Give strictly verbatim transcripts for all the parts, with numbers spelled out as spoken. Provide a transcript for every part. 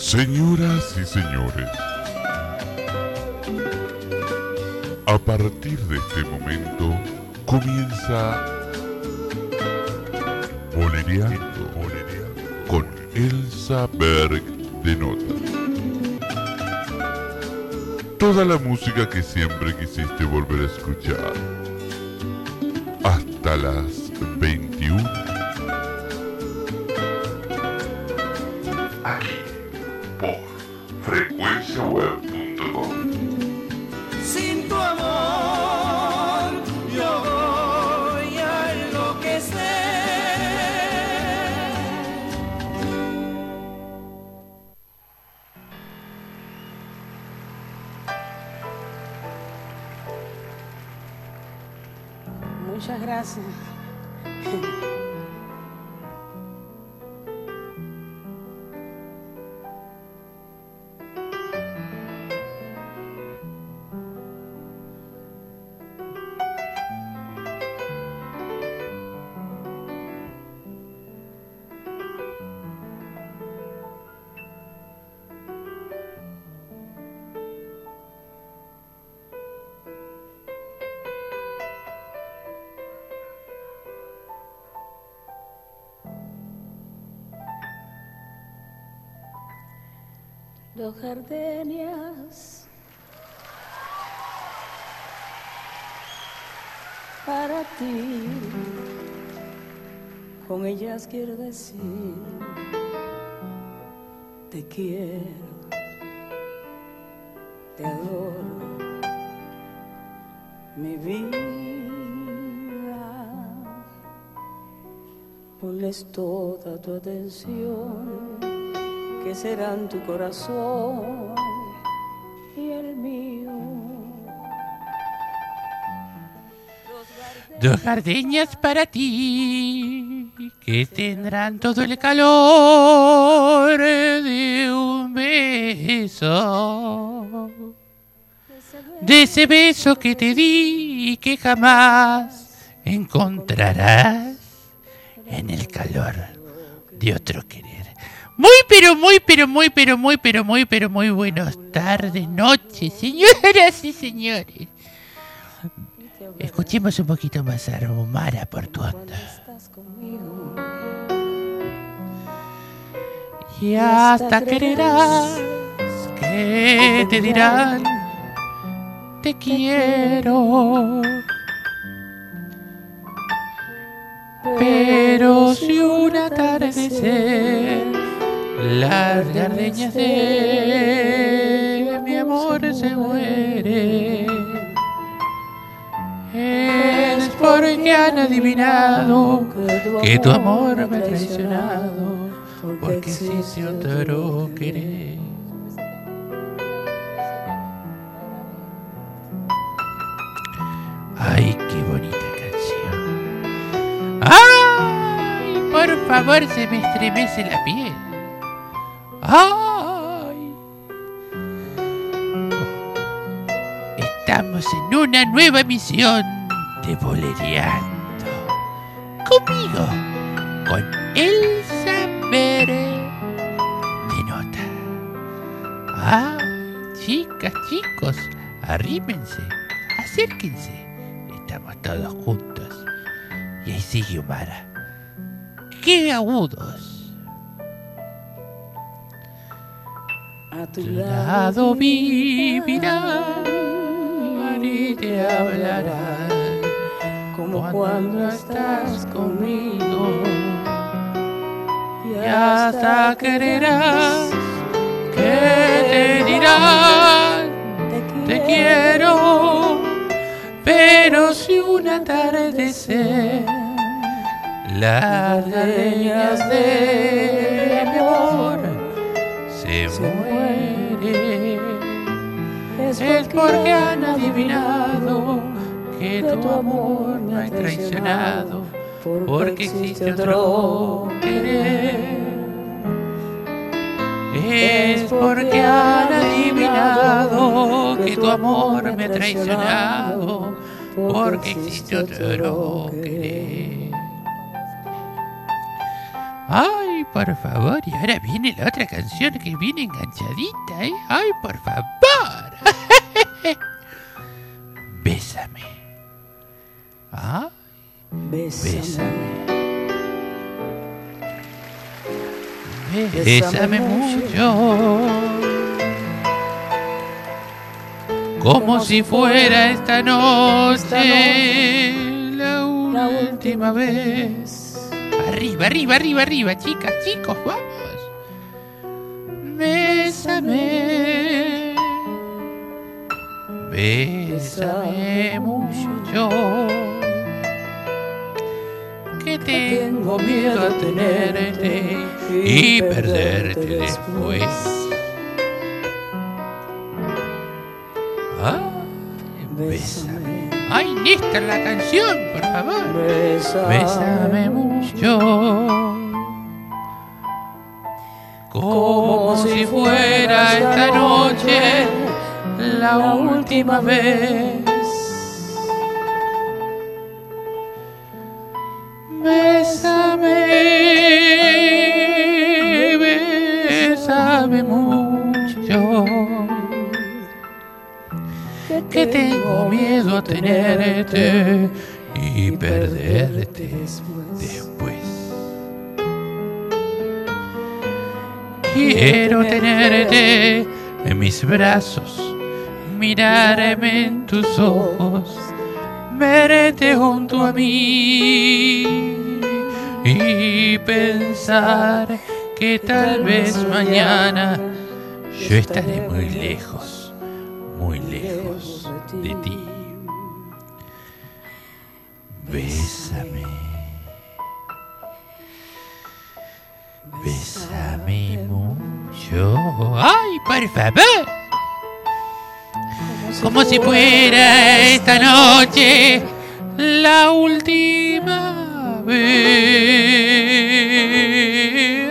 Señoras y señores, a partir de este momento comienza Bolereando con Elsa Berg de Nota. Toda la música que siempre quisiste volver a escuchar. Hasta las veintiuna. Aquí, por frecuencia web punto com. Sin tu amor, yo voy a enloquecer. Muchas gracias. Dos gardenias para ti, con ellas quiero decir te quiero, te adoro, mi vida. Ponles toda tu atención, que serán tu corazón y el mío. Dos gardenias para ti, que tendrán todo el calor de un beso, de ese beso que te di y que jamás encontrarás en el calor de otro querer. Muy, pero muy, pero muy, pero muy, pero muy, pero muy buenas tardes, noches, señoras y señores. Escuchemos un poquito más a Romara por tu onda. Y hasta creerás que te dirán te quiero. Pero si un atardecer las gardenias de mi amor se mueren, es porque han adivinado que tu amor me ha traicionado, porque existe otro querer. Ay, qué bonita canción. Ay, por favor, se me estremece la piel. ¡Ay! Estamos en una nueva emisión de Bolereando. Conmigo, con Elsa Berg de Nota. ¡Ay, chicas, chicos! Arrímense, acérquense. Estamos todos juntos. Y ahí sigue Omara. ¡Qué agudos! A tu Tu lado vivirán y te hablarán como cuando estás conmigo, y hasta creerás que te dirán te quiero. Pero si un atardecer las gardenias de mi amor se mueren, es porque han adivinado que tu amor me ha traicionado, porque existe otro querer. Es porque han adivinado que tu amor me ha traicionado, porque existe otro querer. Ay, por favor. Y ahora viene la otra canción que viene enganchadita, ¿eh? Ay, por favor. Bésame. Ay, bésame. Bésame mucho. Como si fuera esta noche la última vez. Arriba, arriba, arriba, arriba, chicas, chicos, vamos. Bésame. Bésame mucho. Que tengo miedo a tenerte y perderte después. Ay, bésame. Ay, Néstor, la canción, por favor. Bésame mucho. Como si fuera esta noche la última vez. Bésame, bésame mucho. Que tengo miedo a tenerte y perderte después. Quiero tenerte en mis brazos, mirarme en tus ojos, verte junto a mí y pensar que tal vez mañana yo estaré muy lejos, muy lejos de ti. Bésame, bésame mucho. ¡Ay, por favor! Como si fuera esta noche la última vez.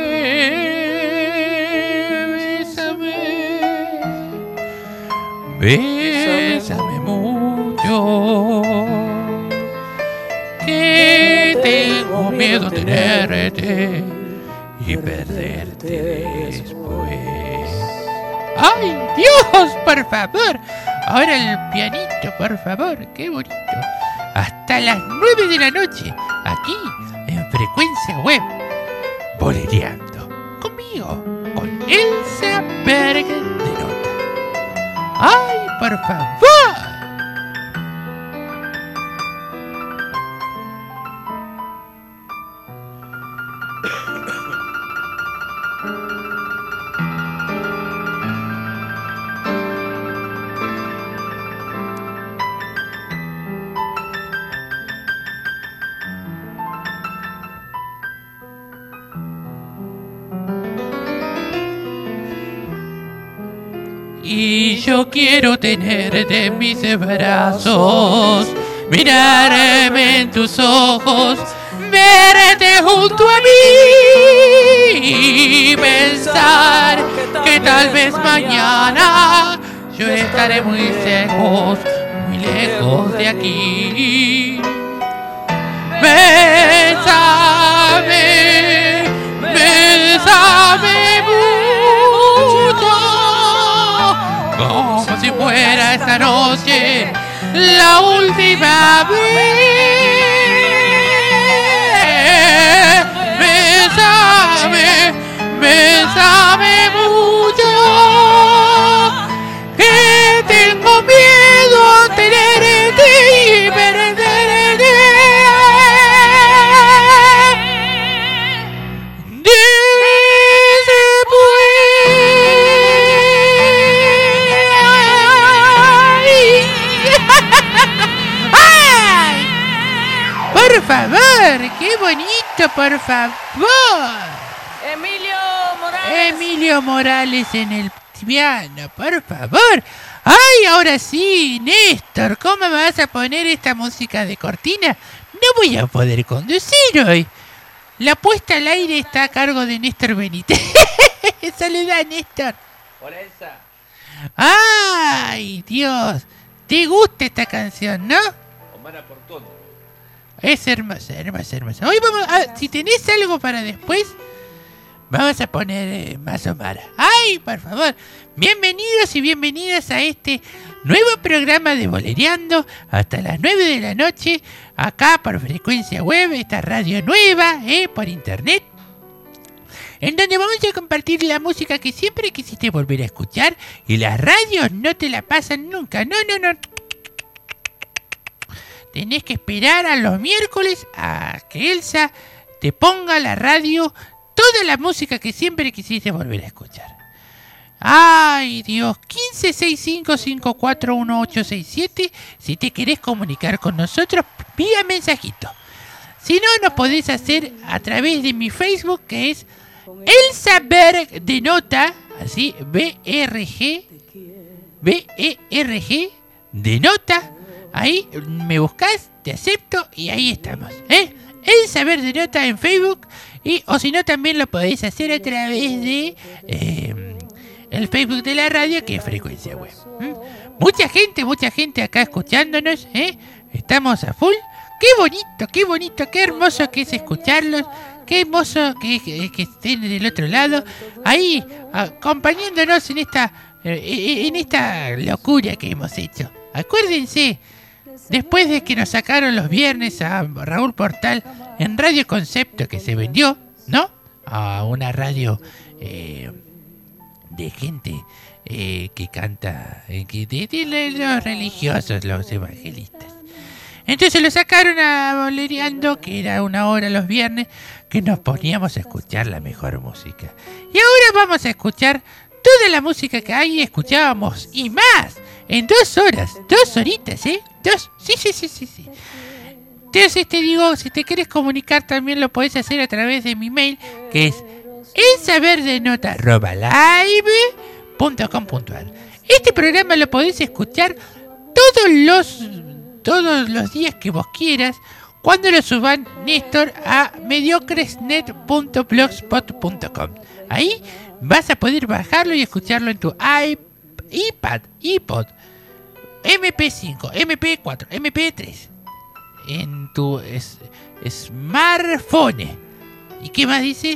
Bésame, bésame mucho. Que tengo miedo a tenerte y perderte después. ¡Ay, Dios, por favor! Ahora el pianito, por favor, qué bonito. Hasta las nueve de la noche, aquí, en Frecuencia Web, bolereando. Conmigo, con Elsa Bergen de Nota. ¡Ay, por favor! Y yo quiero tenerte en mis brazos, mirarme en tus ojos, verte junto a mí y pensar que tal vez mañana yo estaré muy lejos, muy lejos de aquí. Bésame, bésame mucho. Como si fuera esta noche la última vez. Bésame, bésame mucho. Que tengo miedo a tenerte y perderte por favor, qué bonito, por favor. Emilio Morales. Emilio Morales en el piano, por favor. Ay, ahora sí, Néstor, ¿cómo me vas a poner esta música de cortina? No voy a poder conducir hoy. La puesta al aire está a cargo de Néstor Benítez. Saluda, Néstor. Hola, Elsa. Ay, Dios. ¿Te gusta esta canción, no? Omar Portón. Es hermosa, hermosa, hermosa. Hoy vamos a... Si tenés algo para después, vamos a poner eh, más Omar. ¡Ay, por favor! Bienvenidos y bienvenidas a este nuevo programa de Bolereando hasta las nueve de la noche, acá por Frecuencia Web, esta radio nueva, eh, por internet, en donde vamos a compartir la música que siempre quisiste volver a escuchar y las radios no te la pasan nunca. No, no, no. Tenés que esperar a los miércoles a que Elsa te ponga la radio toda la música que siempre quisiste volver a escuchar. Ay, Dios, quince sesenta y cinco cincuenta y cuatro dieciocho sesenta y siete si te querés comunicar con nosotros vía mensajito. Si no, nos podés hacer a través de mi Facebook, que es Elsa Berg de Nota, así, B R G, B E R G de Nota. Ahí me buscás, te acepto y ahí estamos, ¿eh? Elsa Berg de Nota en Facebook, y o si no también lo podéis hacer a través de eh, el Facebook de la radio, que es Frecuencia Web. ¿Mm? Mucha gente, mucha gente acá escuchándonos, ¿eh? Estamos a full. Qué bonito, qué bonito, qué hermoso que es escucharlos. Qué hermoso que, que, que estén del otro lado, ahí acompañándonos en esta, eh, en esta locura que hemos hecho. Acuérdense, después de que nos sacaron los viernes a Raúl Portal en Radio Concepto, que se vendió, ¿no? A una radio eh, de gente eh, que canta, eh, que, de, de los religiosos, los evangelistas. Entonces lo sacaron a Bolereando, que era una hora los viernes, que nos poníamos a escuchar la mejor música. Y ahora vamos a escuchar toda la música que hay y escuchábamos, y más, en dos horas, dos horitas, ¿eh? Dos, sí, sí, sí, sí, sí. Entonces te digo, si te quieres comunicar también lo podés hacer a través de mi mail, que es elsaverdenota arroba live punto com punto ar. Este programa lo podés escuchar todos los... todos los días que vos quieras, cuando lo suban Néstor a mediocresnet punto blogspot punto com. Ahí vas a poder bajarlo y escucharlo en tu iPad, iPod, eme pe cinco, eme pe cuatro, eme pe tres, en tu es, smartphone. ¿Y qué más dice?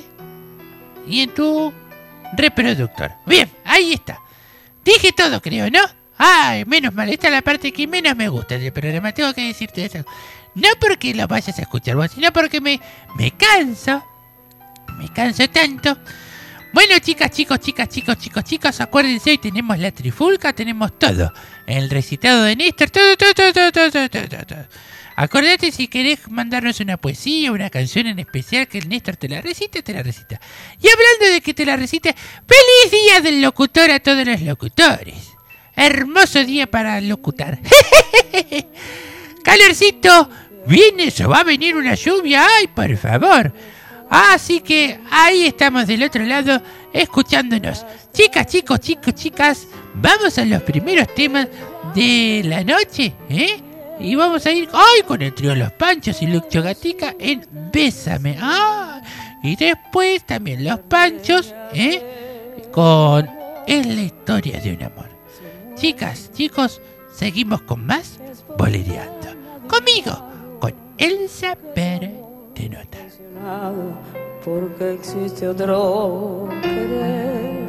Y en tu reproductor. Bien, ahí está. Dije todo, creo, ¿no? Ay, menos mal, esta es la parte que menos me gusta del programa, tengo que decirte eso. No porque lo vayas a escuchar vos, sino porque me, me canso, me canso tanto. Bueno, chicas, chicos, chicas, chicos, chicos, chicos, acuérdense, hoy tenemos la trifulca, tenemos todo. El recitado de Néstor, todo, todo, todo, todo, todo, todo, todo, todo. Acordate, si querés mandarnos una poesía, una canción en especial que el Néstor te la recita, te la recita. Y hablando de que te la recita, ¡feliz día del locutor a todos los locutores! Hermoso día para locutar. Calorcito, viene, se va a venir una lluvia, ay, por favor. Así que ahí estamos del otro lado, escuchándonos. Chicas, chicos, chicos, chicas, vamos a los primeros temas de la noche, ¿eh? Y vamos a ir, ay, con el trío Los Panchos y Lucho Gatica en Bésame. Ah, y después también Los Panchos, ¿eh? Con Es la historia de un amor. Chicas, chicos, seguimos con más Bolereando. Conmigo, con Elsa Berg de Nota. Porque existe otro querer.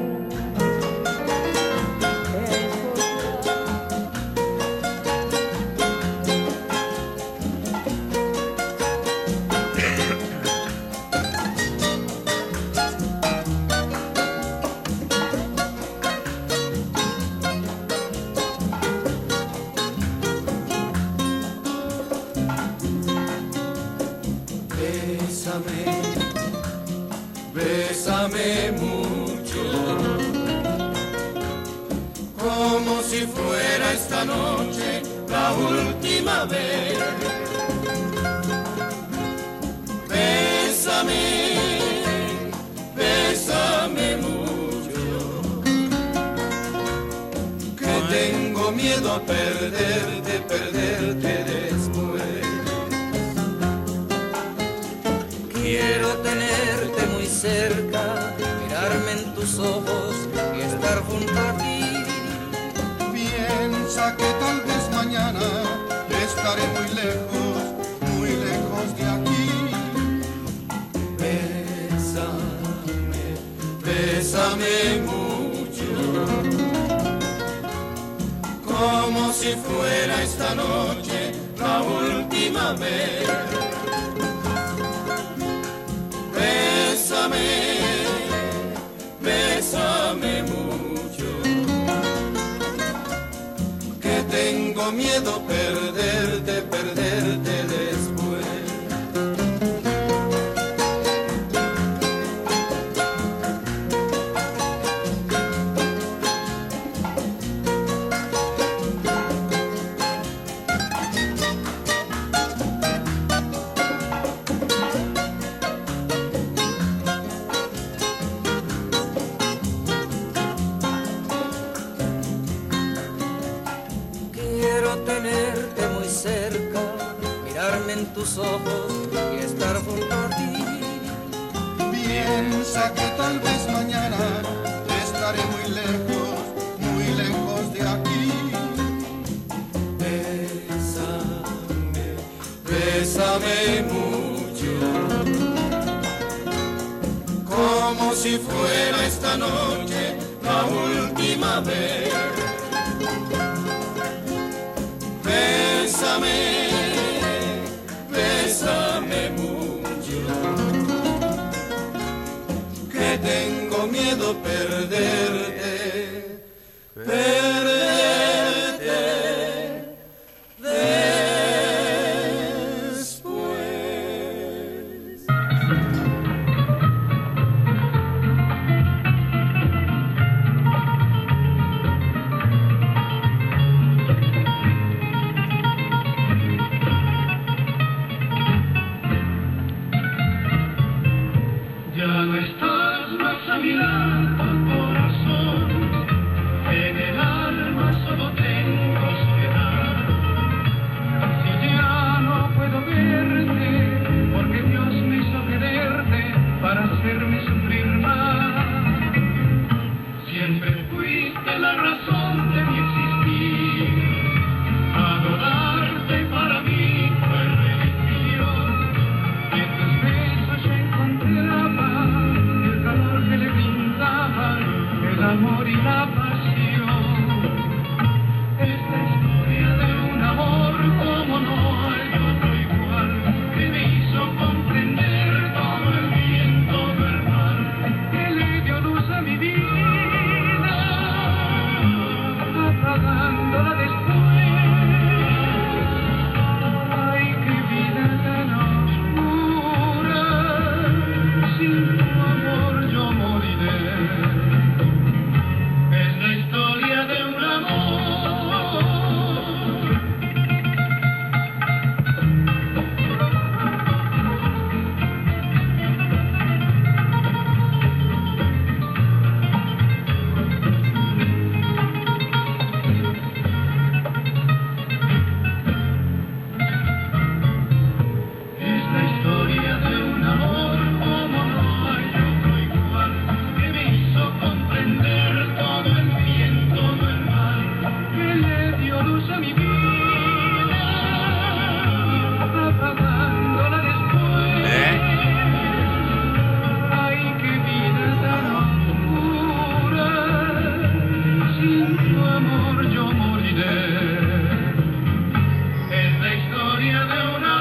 Bésame mucho, como si fuera esta noche la última vez. Bésame, bésame mucho, que tengo miedo a perderte, perderte después. Quiero tenerte muy cerca, mirarme en tus ojos y estar junto a ti. Piensa que tal vez mañana estaré muy lejos, muy lejos de aquí. Bésame, si fuera esta noche la última vez. Bésame, bésame mucho, que tengo miedo perderte, perderte después. En tus ojos y estar junto a ti. Piensa que tal vez mañana estaré muy lejos, muy lejos de aquí. Bésame, bésame mucho, como si fuera esta noche la última vez. Bésame, bésame mucho, que tengo miedo perderte, perderte después. Ya no estás más a mi lado, corazón, en el alma solo tengo soledad. Si ya no puedo verte, porque Dios me hizo quererte para hacerme sufrir más. Siempre fuiste la razón de mi existir, adorarte para mí fue religión. Y en tus besos yo encontraba el calor que le brindaban el amor y la pasión. Esta historia de un amor como no hay otro igual, que me hizo comprender todo el bien, todo el mal, que le dio luz a mi vida, apagándola después. Ay, qué vida tan oscura, sin tu amor yo moriré. Es la historia de un amor. Es la historia de un amor como no hay otro igual, que me hizo comprender todo el bien, todo el mal, que le dio luz a mi vida, apagándola después. ¿Eh? Ay, qué vida tan oscura, sin tu amor yo moriré. Es la historia de un amor.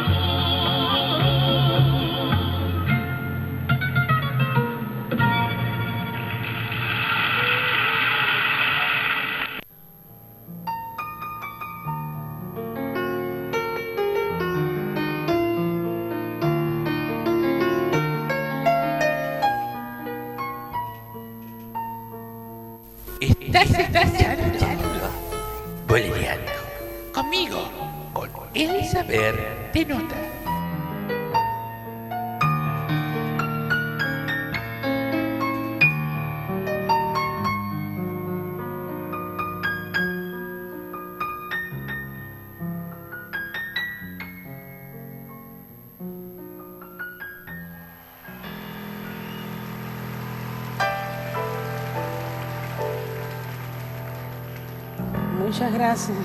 Estás escuchando Bolereando conmigo, con el saber de nota. Muchas gracias.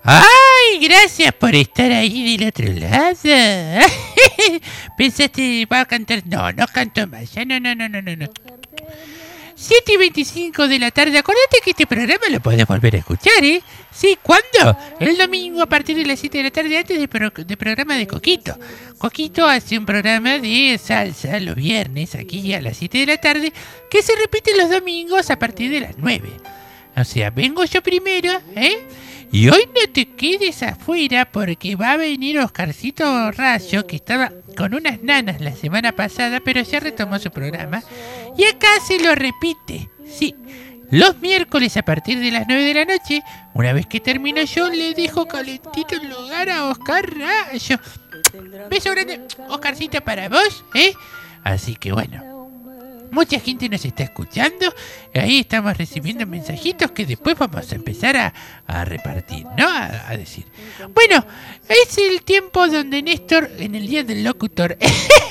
¡Ay! Gracias por estar ahí del otro lado. ¿Pensaste va a cantar? No, no canto más. Ya no, no, no, no, no, no. siete y veinticinco de la tarde. Acordate que este programa lo podés volver a escuchar, ¿eh? Sí, ¿cuándo? El domingo a partir de las siete de la tarde, antes del pro de programa de Coquito. Coquito hace un programa de salsa los viernes aquí a las siete de la tarde, que se repite los domingos a partir de las nueve. O sea, vengo yo primero, ¿eh? Y hoy no te quedes afuera porque va a venir Oscarcito Rayo, que estaba con unas nanas la semana pasada, pero ya retomó su programa. Y acá se lo repite, sí. Los miércoles a partir de las nueve de la noche, una vez que termino yo, le dejo calentito el lugar a Oscar Rayo. Beso grande, Oscarcito, para vos, ¿eh? Así que bueno. Mucha gente nos está escuchando. Ahí estamos recibiendo mensajitos que después vamos a empezar a, a repartir, ¿no? A, a decir. Bueno, es el tiempo donde Néstor, en el día del locutor,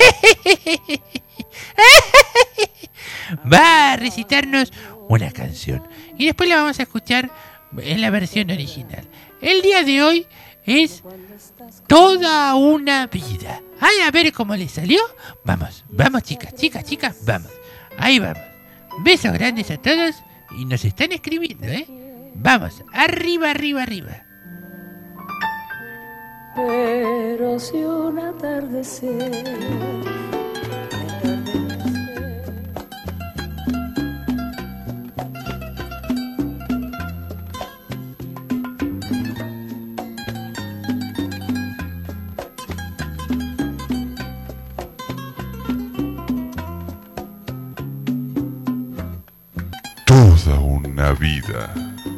va a recitarnos una canción. Y después la vamos a escuchar en la versión original. El día de hoy es Toda una vida. Ay, a ver cómo le salió. Vamos, vamos chicas, chicas, chicas, vamos. Ahí vamos. Besos grandes a todos. Y nos están escribiendo, ¿eh? Vamos, arriba, arriba, arriba. Pero si un atardecer, toda una vida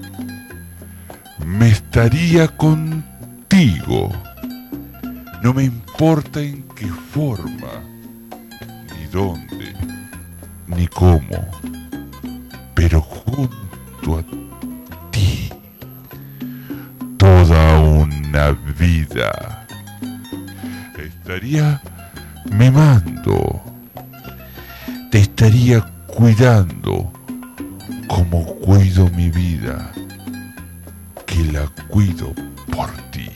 me estaría contigo, no me importa en qué forma, ni dónde, ni cómo, pero junto a ti, toda una vida estaría mimando, te estaría cuidando como cuido mi vida, que la cuido por ti.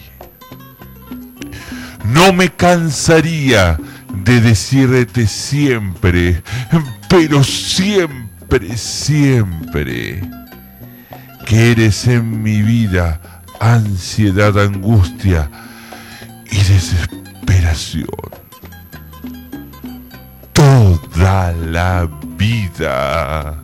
No me cansaría de decirte siempre, pero siempre, siempre, que eres en mi vida ansiedad, angustia y desesperación. Toda la vida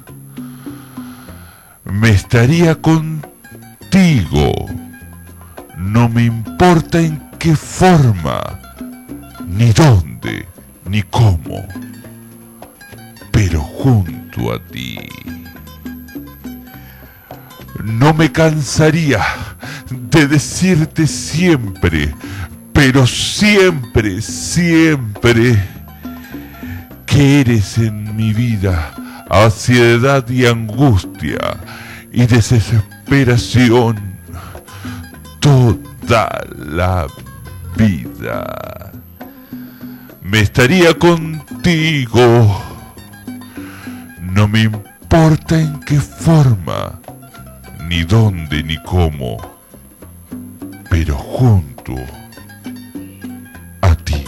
me estaría contigo, no me importa en qué forma, ni dónde, ni cómo, pero junto a ti. No me cansaría de decirte siempre, pero siempre, siempre, que eres en mi vida ansiedad y angustia y desesperación toda la vida. Me estaría contigo, no me importa en qué forma, ni dónde, ni cómo, pero junto a ti.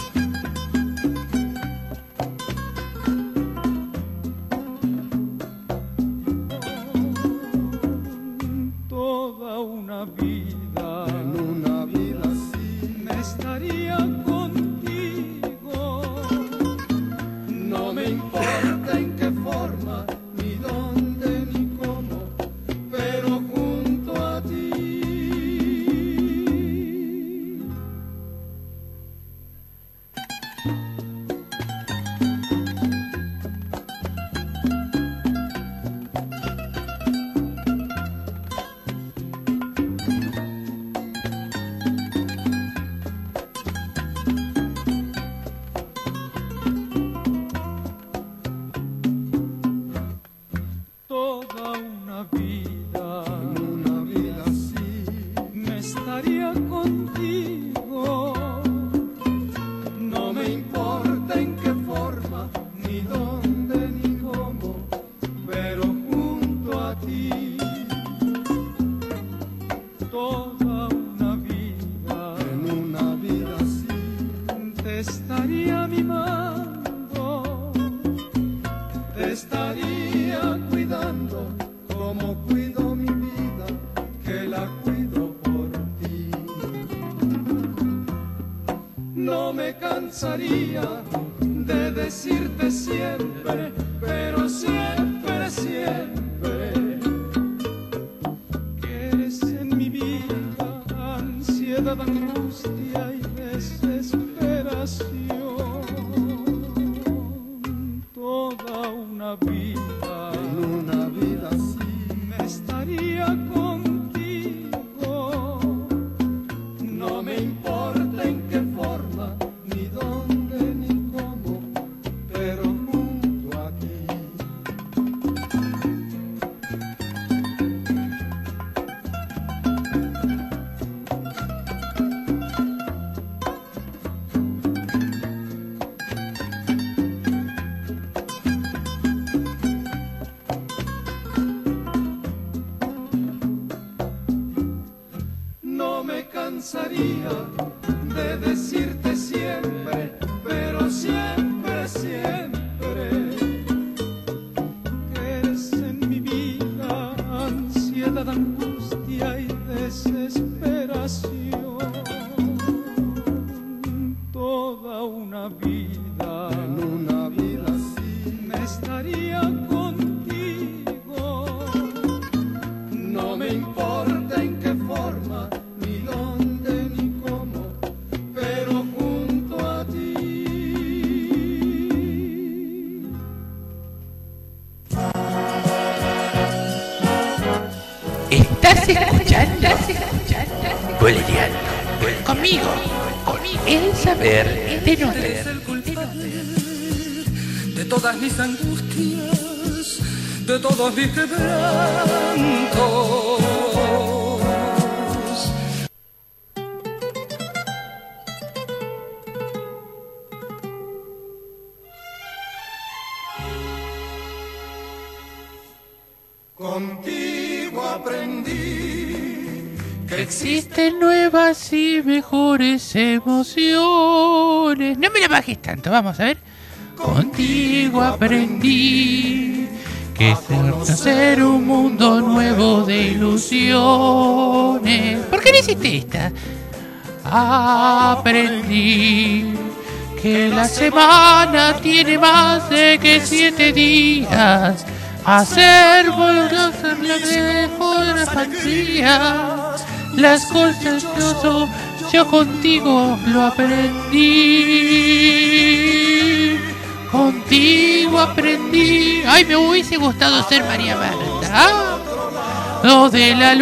estaría cuidando como cuido mi vida, que la cuido por ti. No me cansaría de decirte siempre, pero siempre, siempre, que eres en mi vida ansiedad, angustia y desesperación. Toda una vida, en una vida así, me estaría contigo. No me importa en qué forma, ni dónde, ni cómo, pero junto a ti. No me cansaría de decirte siempre, pero siempre, siempre, que eres en mi vida ansiedad, angustia y desesperación. Toda una vida, en una vida así, me estaría contigo. No me importa en qué forma, ni dónde, ni cómo, pero junto a ti. Estás escuchando, Boleriano, conmigo, con el saber de no Eres el culpable de todas mis angustias, de todos mis quebrantos. Contigo aprendí que Existen nuevas y mejores emociones. No me la bajes tanto, vamos a ver. Contigo aprendí que es conocer un mundo nuevo de ilusiones. ¿Por qué no hiciste esta? Aprendí que la semana tiene más de que siete días. Hacer volver a ser la mejor fantasía. Las cosas yo, yo contigo lo aprendí. Contigo aprendí. Ay, me hubiese gustado ser María Marta. Lo de la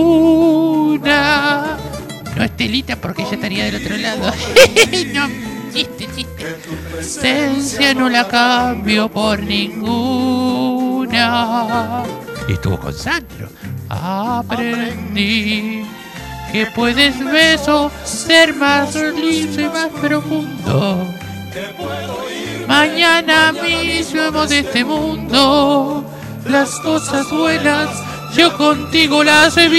luna. No Estelita porque ella estaría del otro lado. No, chiste, chiste. Esencia no la cambio por ninguna. Y estuvo con Sandro. Aprendí que puedes beso ser más liso y más profundo. Mañana mismo de este mundo, las cosas buenas yo contigo las he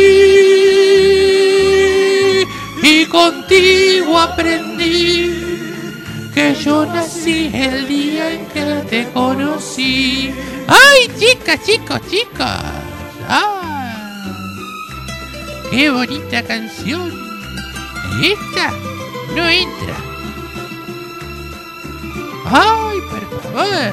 vivido. Y contigo aprendí que yo nací el día en que te conocí. ¡Ay, chicas, chicos, chicas! ¡Ah! ¡Qué bonita canción! ¿Y esta? No entra. ¡Ay, por favor!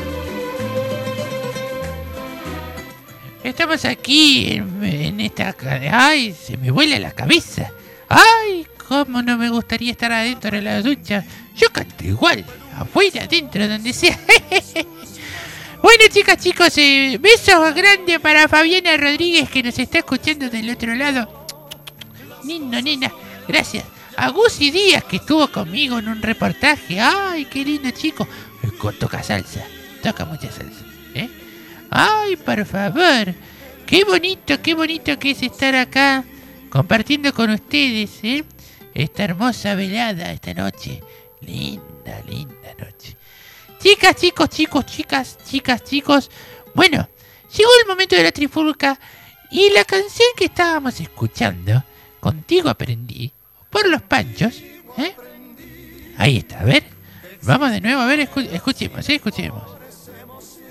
Estamos aquí en, en esta... ¡Ay, se me vuela la cabeza! ¡Ay, cómo no me gustaría estar adentro de la ducha! Yo canto igual, afuera, adentro, donde sea. Bueno, chicas, chicos, eh, besos grandes para Fabiana Rodríguez que nos está escuchando del otro lado. Lindo, nena, gracias. A Gusi Díaz que estuvo conmigo en un reportaje. ¡Ay, qué lindo chico! Toca salsa, toca mucha salsa, ¿eh? ¡Ay, por favor! ¡Qué bonito, qué bonito que es estar acá compartiendo con ustedes, ¿eh? Esta hermosa velada esta noche. Linda, linda noche. Chicas, chicos, chicos, chicas, chicas, chicos. Bueno, llegó el momento de la trifulca y la canción que estábamos escuchando, Contigo aprendí, por Los Panchos, ¿eh? Ahí está, a ver. Vamos de nuevo, a ver, escu- escuchemos, ¿eh? Escuchemos.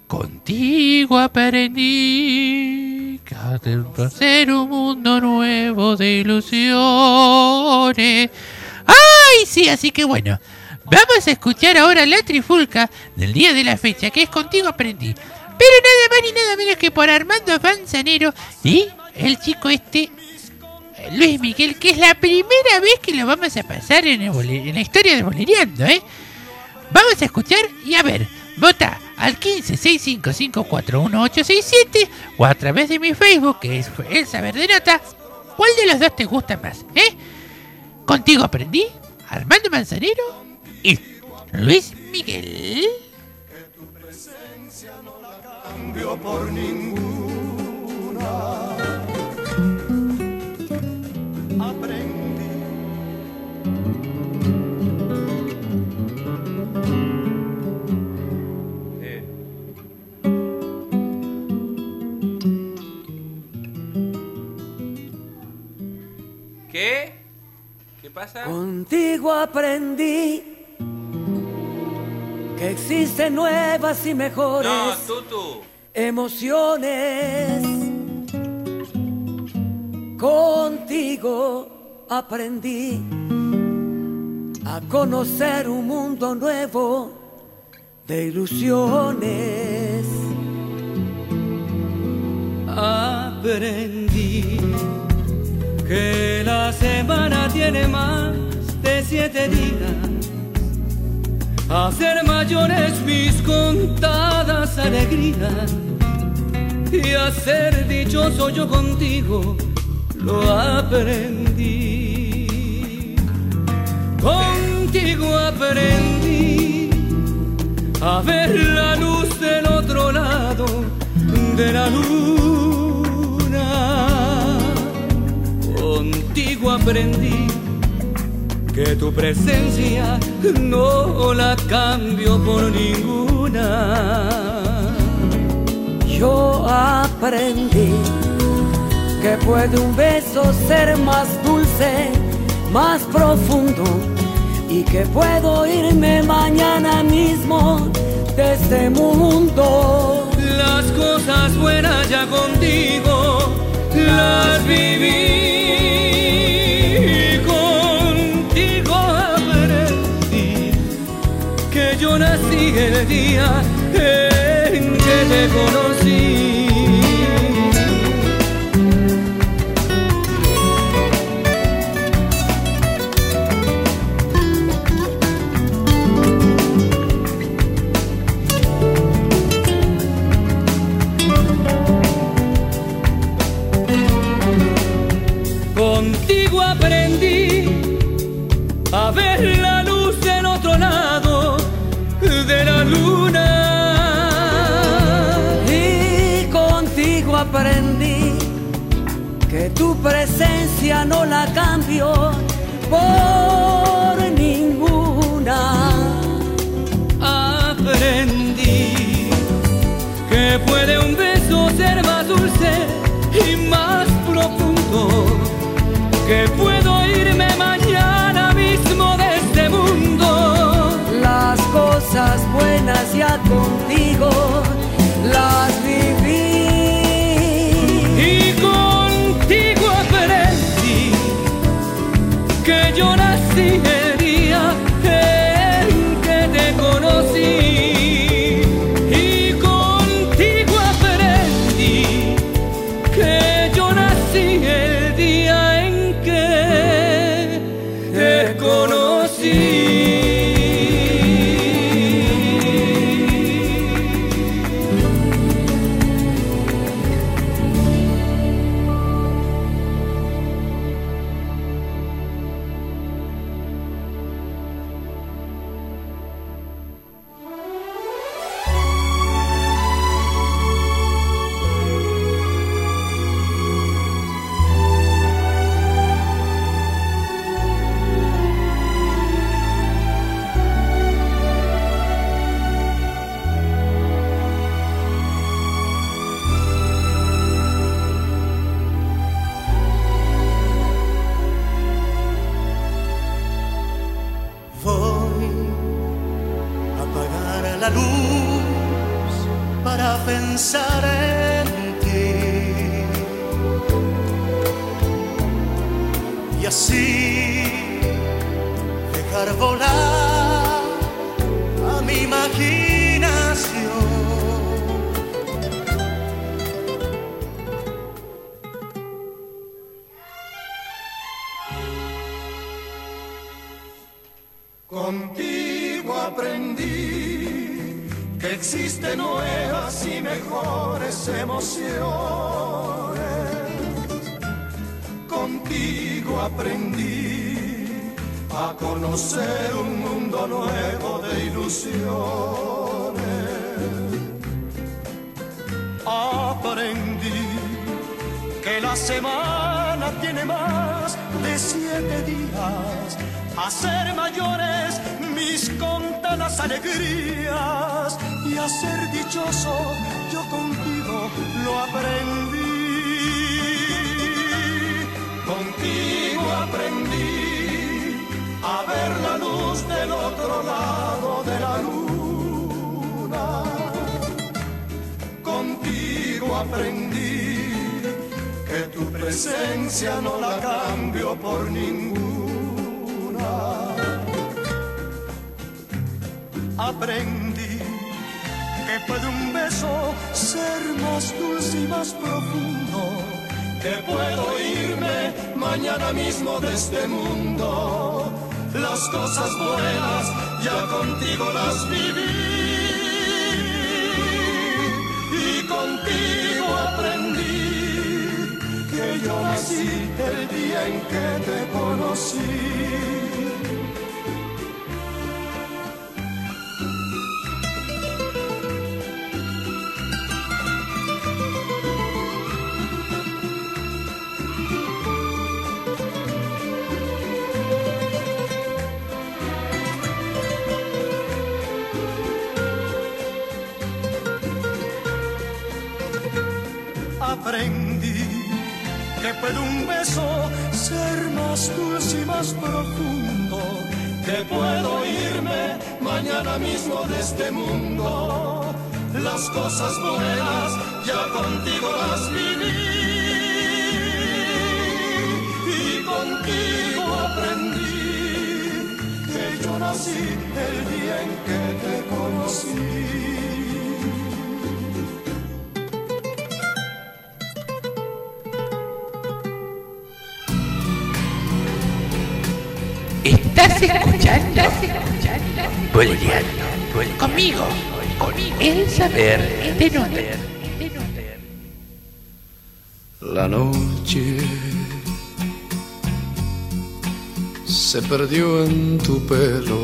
Contigo aprendí a hacer un mundo nuevo de ilusiones. ¡Ay, sí! Así que bueno, vamos a escuchar ahora la trifulca del día de la fecha, que es Contigo aprendí. Pero nada más ni nada menos que por Armando Manzanero y el chico este, Luis Miguel, que es la primera vez que lo vamos a pasar en, el boler, en la historia de Bolereando, ¿eh? Vamos a escuchar y a ver, vota al quince seis cinco cinco cuatro uno ocho seis siete o a través de mi Facebook, que es El Saber de Nota, ¿cuál de los dos te gusta más, eh? Contigo aprendí, Armando Manzanero y Luis Miguel. Cambio por ninguna. Aprendí. Eh. ¿Qué? ¿Qué pasa? Contigo aprendí que existen nuevas y mejores No, Tutu. emociones. Contigo aprendí a conocer un mundo nuevo de ilusiones. Aprendí que la semana tiene más de siete días, a ser mayores mis contadas alegrías y a ser dichoso yo contigo lo aprendí. Contigo aprendí a ver la luz del otro lado de la luna. Contigo aprendí que tu presencia no la cambio por ninguna. Yo aprendí que puede un beso ser más dulce, más profundo, y que puedo irme mañana mismo de este mundo. Las cosas buenas ya contigo las viví. Contigo aprendí que yo nací el día en que te conocí. Contigo aprendí a ver la luz del otro lado de la luna. Y contigo aprendí que tu presencia no la cambio por ninguna. Aprendí que puede un beso ser más dulce y más profundo, que puedo irme mañana mismo de este mundo. Las cosas buenas ya contigo las viví. Y contigo aprendí que yo nací el día en que te conocí. Y contigo aprendí que yo nací el día en que te conocí. pensar en ti y así dejar volar a mi imaginación. Contigo aprendí que existen nuevas y mejores emociones. Contigo aprendí a conocer un mundo nuevo de ilusiones. Aprendí que la semana tiene más de siete días, a ser mayores mis contadas alegrías y a ser dichoso yo contigo lo aprendí. Contigo aprendí a ver la luz del otro lado de la luna. Contigo aprendí que tu presencia no la cambio por ninguna. Aprendí que puede un beso ser más dulce y más profundo, que puedo irme mañana mismo de este mundo. Las cosas buenas ya contigo las viví y contigo aprendí que yo nací el día en que te conocí. Aprendí que puede un beso ser más dulce y más profundo, que puedo irme mañana mismo de este mundo. Las cosas buenas ya contigo las viví y contigo aprendí que yo nací el día en que te conocí. Estás escuchando, Boliviano, conmigo, con el saber de Nother. La noche se perdió en tu pelo.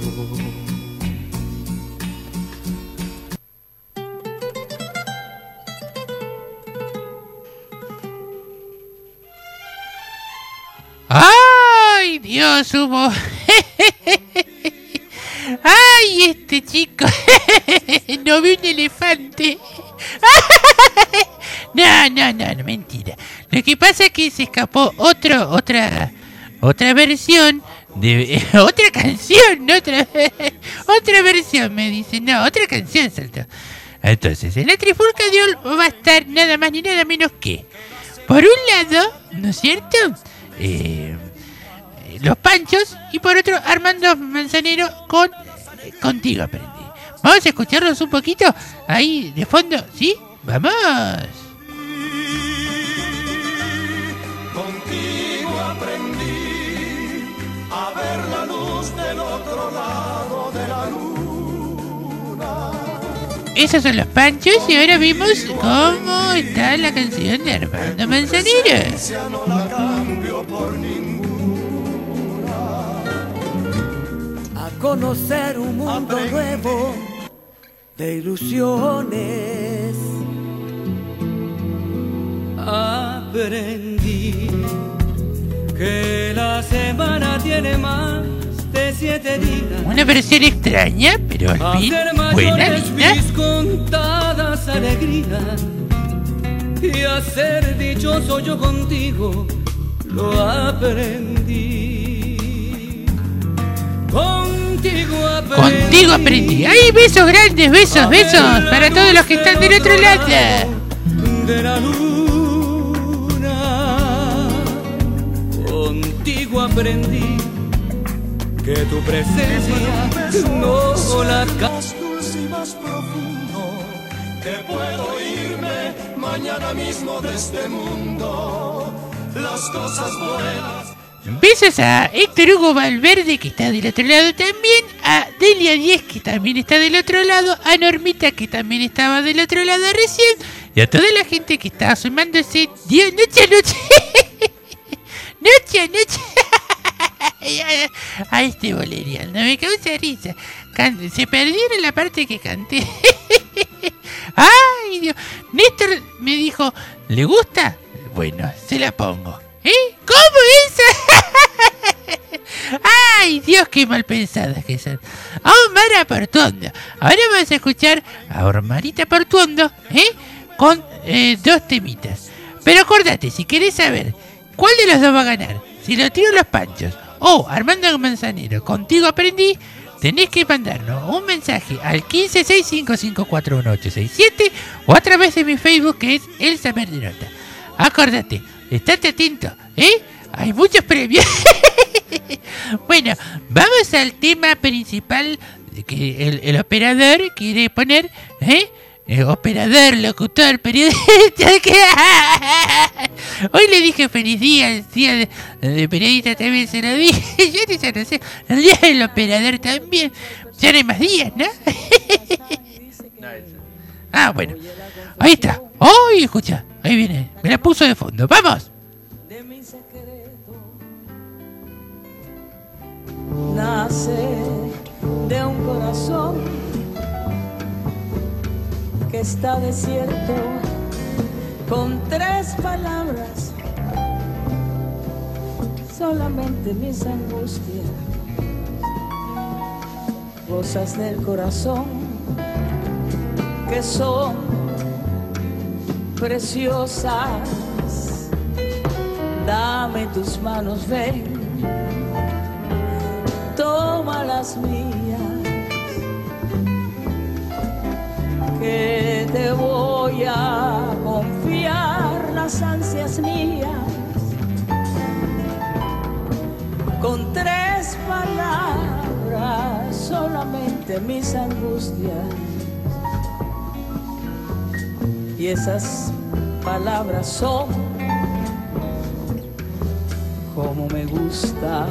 ¡Ay, Dios, hubo! ¡Ay, este chico! No vi un elefante. No, no, no, no, mentira. Lo que pasa es que se escapó otro, otra, otra versión de otra canción, otra, otra versión, me dice. No, otra canción saltó. Entonces, en la trifulca de hoy va a estar nada más ni nada menos que, por un lado, ¿no es cierto?, Eh, los Panchos, y por otro Armando Manzanero con eh, Contigo Aprendí. Vamos a escucharlos un poquito ahí de fondo, ¿sí? ¡Vamos! Contigo aprendí a ver la luz del otro lado de la luna. Esos son los Panchos y ahora vimos cómo está la canción de Armando Manzanero. No la cambio por ninguna. A conocer un mundo aprendí. Nuevo de ilusiones. Aprendí que la semana tiene más de siete días. Una versión extraña, pero al fin buena, linda. Mis contadas alegrías y a ser dichoso yo contigo lo aprendí. Contigo Contigo aprendí. ¡Ay, besos grandes, besos, besos! Para todos los que están del otro lado. De la luna, contigo aprendí que tu presencia no la más dulce y más profundo, que puedo irme mañana mismo de este mundo. Las cosas buenas. Besos a Héctor Hugo Valverde, que está del otro lado también, a Delia Diez, que también está del otro lado, a Normita, que también estaba del otro lado recién, y a toda la gente que está sumándose día, noche a noche, noche a noche, a este boleriano, me causa risa. Can- se perdieron la parte que canté. Ay, Dios. Néstor me dijo, ¿le gusta? Bueno, se la pongo. ¿Eh? ¿Cómo es? Ay, Dios, qué mal pensadas que son. A Omara Portuondo. Ahora vamos a escuchar a Ormarita Portuondo, ¿eh? Con eh, dos temitas. Pero acordate, si querés saber cuál de los dos va a ganar, si lo tiro los panchos o Armando Manzanero, contigo aprendí, tenés que mandarnos un mensaje al quince seis cinco cinco cuatro uno ocho seis siete o a través de mi Facebook, que es El Saber de Nota. Acordate, estate atento, ¿eh? Hay muchos premios. Bueno, vamos al tema principal que el, el operador quiere poner, ¿eh? El operador, locutor, periodista. Hoy le dije feliz día, el día de, de periodista también se lo dije. Yo ya no sé, el día del operador también. Ya no hay más días, ¿no? Ah, bueno. Ahí está. ¡Ay, escucha! Ahí viene. Me la puso de fondo. ¡Vamos! De mi secreto nace de un corazón que está desierto, con tres palabras, solamente mis angustias, cosas del corazón que son preciosas. Dame tus manos, ven, toma las mías, que te voy a confiar las ansias mías. Con tres palabras, solamente mis angustias. Y esas palabras son como me gustas.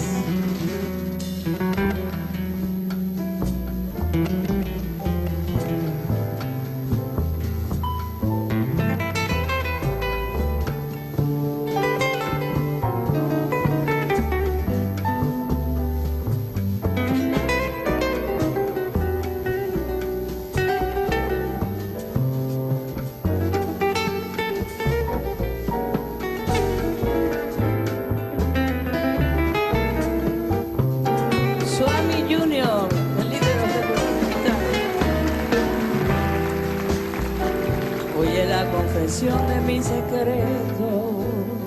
De mi secreto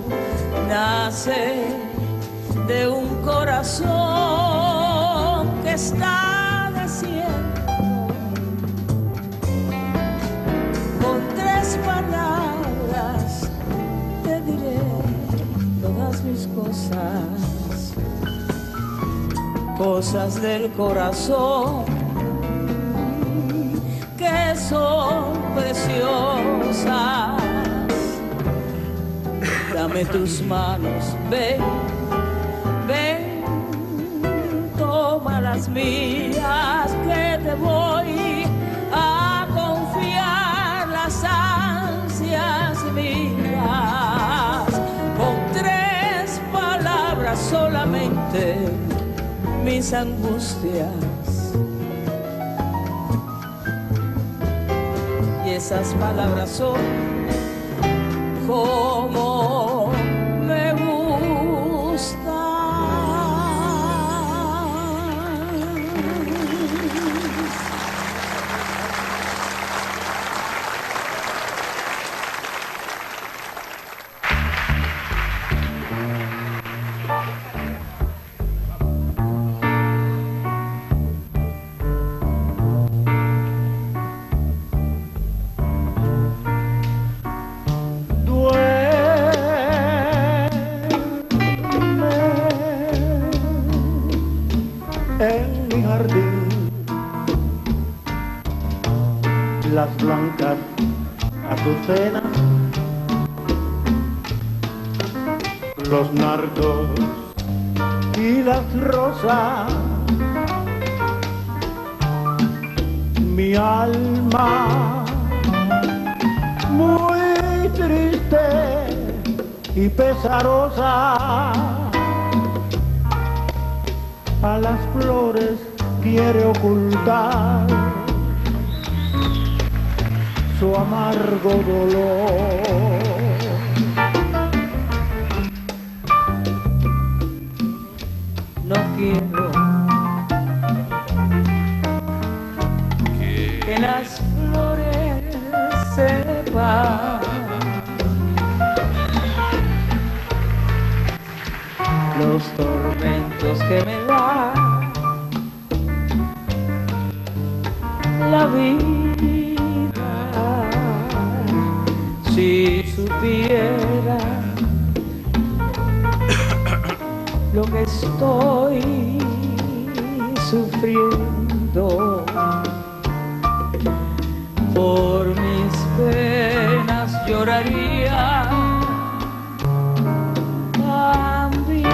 nace de un corazón que está desierto, con tres palabras te diré todas mis cosas, cosas del corazón que son preciosas. Dame tus manos, ven, ven, toma las mías, que te voy a confiar las ansias mías. Con tres palabras solamente mis angustias. Y esas palabras son como me gusta. azucenas, los nardos y las rosas. Mi alma muy triste y pesarosa a las flores quiere ocultar su amargo dolor. No quiero que las flores sepan los tormentos que me da la vida. Si supiera lo que estoy sufriendo por mis penas, lloraría también.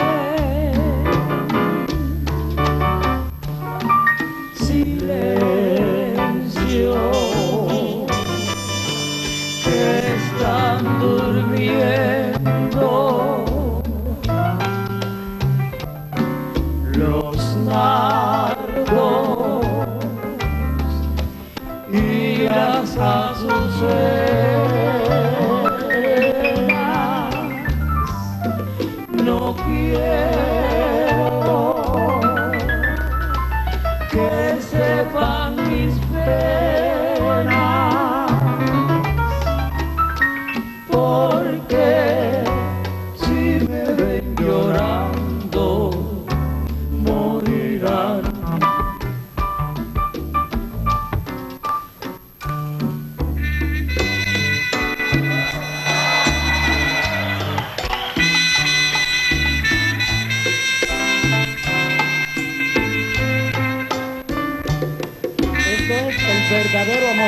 Silencio, que están durmiendo los nardos y las azucenas. No quiero que sepan mis penas, porque si me ven llorando morirán. Este es el verdadero amor.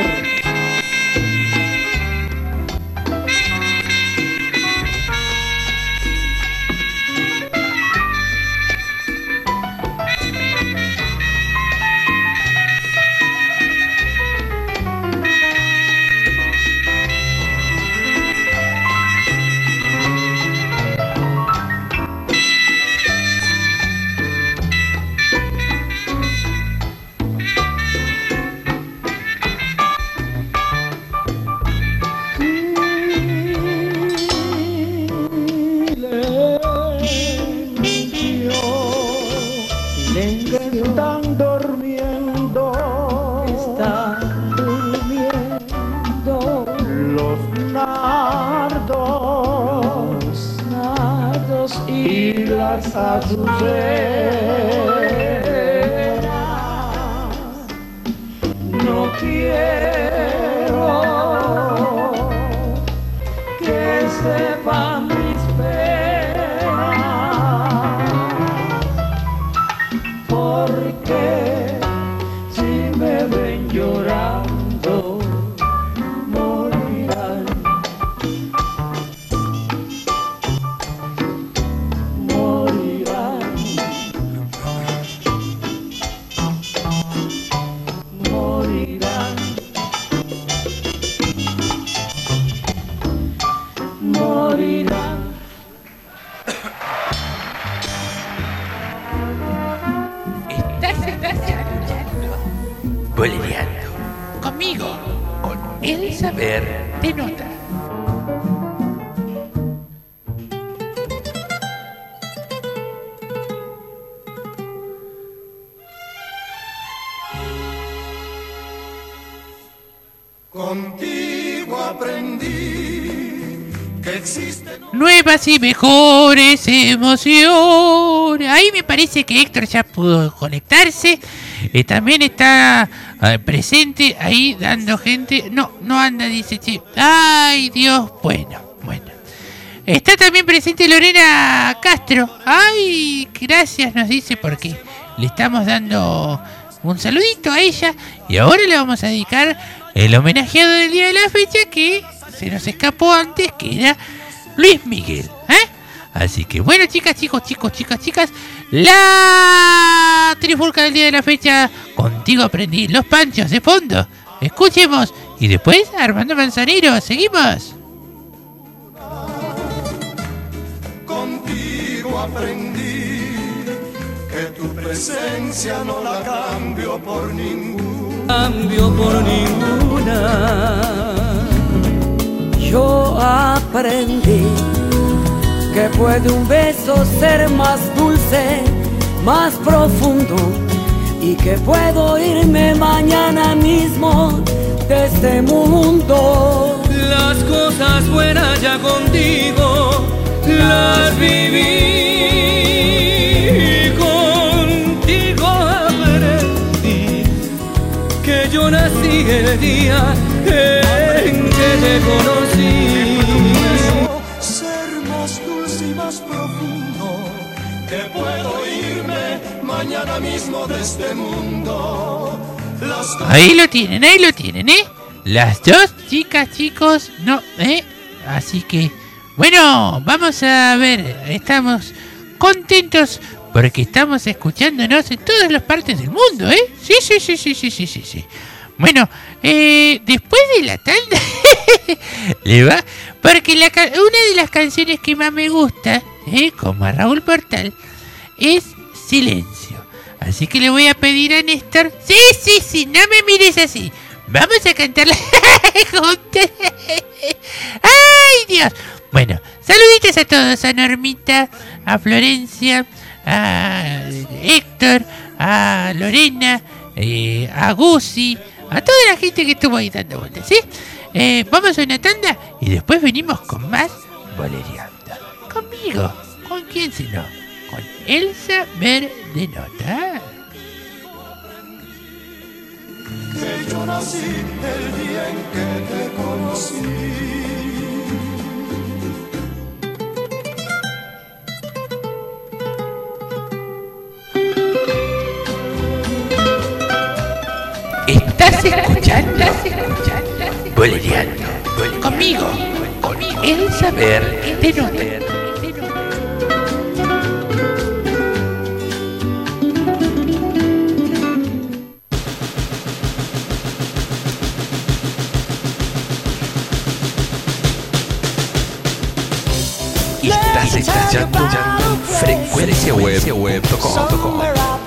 Están durmiendo, están durmiendo los nardos, los nardos y las azucenas. No quiero que sepan mis penas, porque si me ven llorando morirán. Morirán. Morirán. Morirán. Estás escuchando Bolereando conmigo, con el saber de nota. Contigo aprendí que existen Nuevas y mejores emociones. Ahí me parece que Héctor ya pudo conectarse. Eh, también está eh, presente ahí dando gente. No, no anda, dice che. Ay, Dios. Bueno, bueno. Está también presente Lorena Castro. Ay, gracias, nos dice, porque le estamos dando un saludito a ella. Y ahora le vamos a dedicar el homenajeado del día de la fecha que se nos escapó antes, que era Luis Miguel, ¿eh? Así que bueno, chicas, chicos, chicos, chicas, chicas, la trifulca del día de la fecha, contigo aprendí, Los Panchos de fondo. Escuchemos y después Armando Manzanero, seguimos. Contigo aprendí que tu presencia no la cambio por ninguna. Cambio por ninguna. Yo aprendí que puede un beso ser más dulce, más profundo, y que puedo irme mañana mismo de este mundo. Las cosas buenas ya contigo las viví, contigo aprendí que yo nací el día en que te conocí. Ser más dulce y más profundo, que puedo irme mañana mismo de este mundo. Las Ahí lo tienen, ahí lo tienen, ¿eh? Las dos chicas, chicos, no, ¿eh? Así que, bueno, vamos a ver, estamos contentos porque estamos escuchándonos en todas las partes del mundo, ¿eh? Sí, sí, sí, sí, sí, sí, sí, sí. Bueno, eh, después de la tanda, le va, porque la, una de las canciones que más me gusta, ¿eh? Como a Raúl Portal, es Silencio. Así que le voy a pedir a Néstor, sí, sí, sí, no me mires así. Vamos a cantarla juntas. ¡Ay, Dios! Bueno, saluditos a todos, a Normita, a Florencia, a Héctor, a Lorena, eh, a Gusi, a toda la gente que estuvo ahí dando vueltas, ¿sí? Eh, vamos a una tanda y después venimos con más Bolereando. Conmigo, ¿con quién si no? Con Elsa Verdenota. que yo nací el día en que te conocí. Estás escuchando, Bolereando, conmigo, con Elsa Verdenota. Estás escuchando frecuencia web punto com.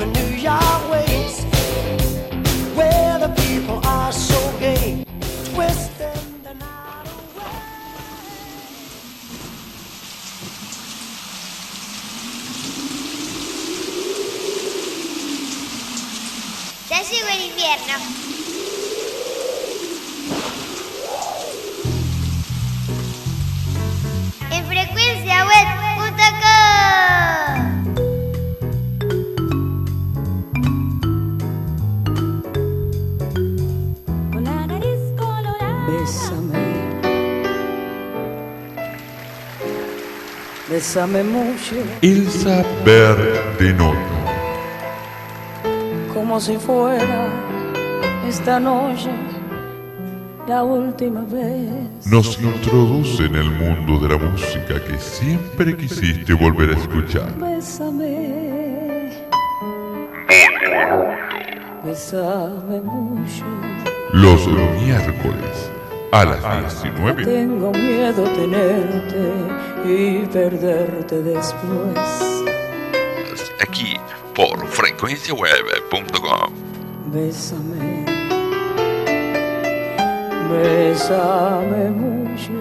Ya llegó el invierno. En frecuencia web punto com. Con la nariz colorada. Bésame. Bésame mucho. Elsa Verdenota. Como si fuera esta noche la última vez. Nos introduce en el mundo de la música que siempre quisiste volver a escuchar. Bésame. Bésame mucho. Los miércoles a las diecinueve. Tengo miedo tenerte y perderte después. Aquí por frecuencia web punto com. Bésame, bésame mucho.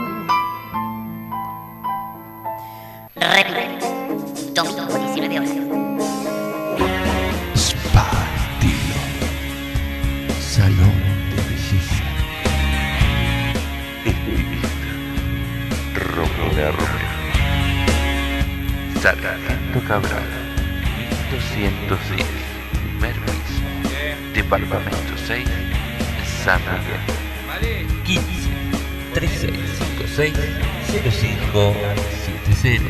Repite, domingo diecinueve horas. Spa Estilo, salón de belleza. Estilista Romina Romero. Sargento Cabral doscientos diez, primer piso, departamento seis, San Miguel. quince, treinta y seis, cincuenta y seis, cero cinco setenta y cero.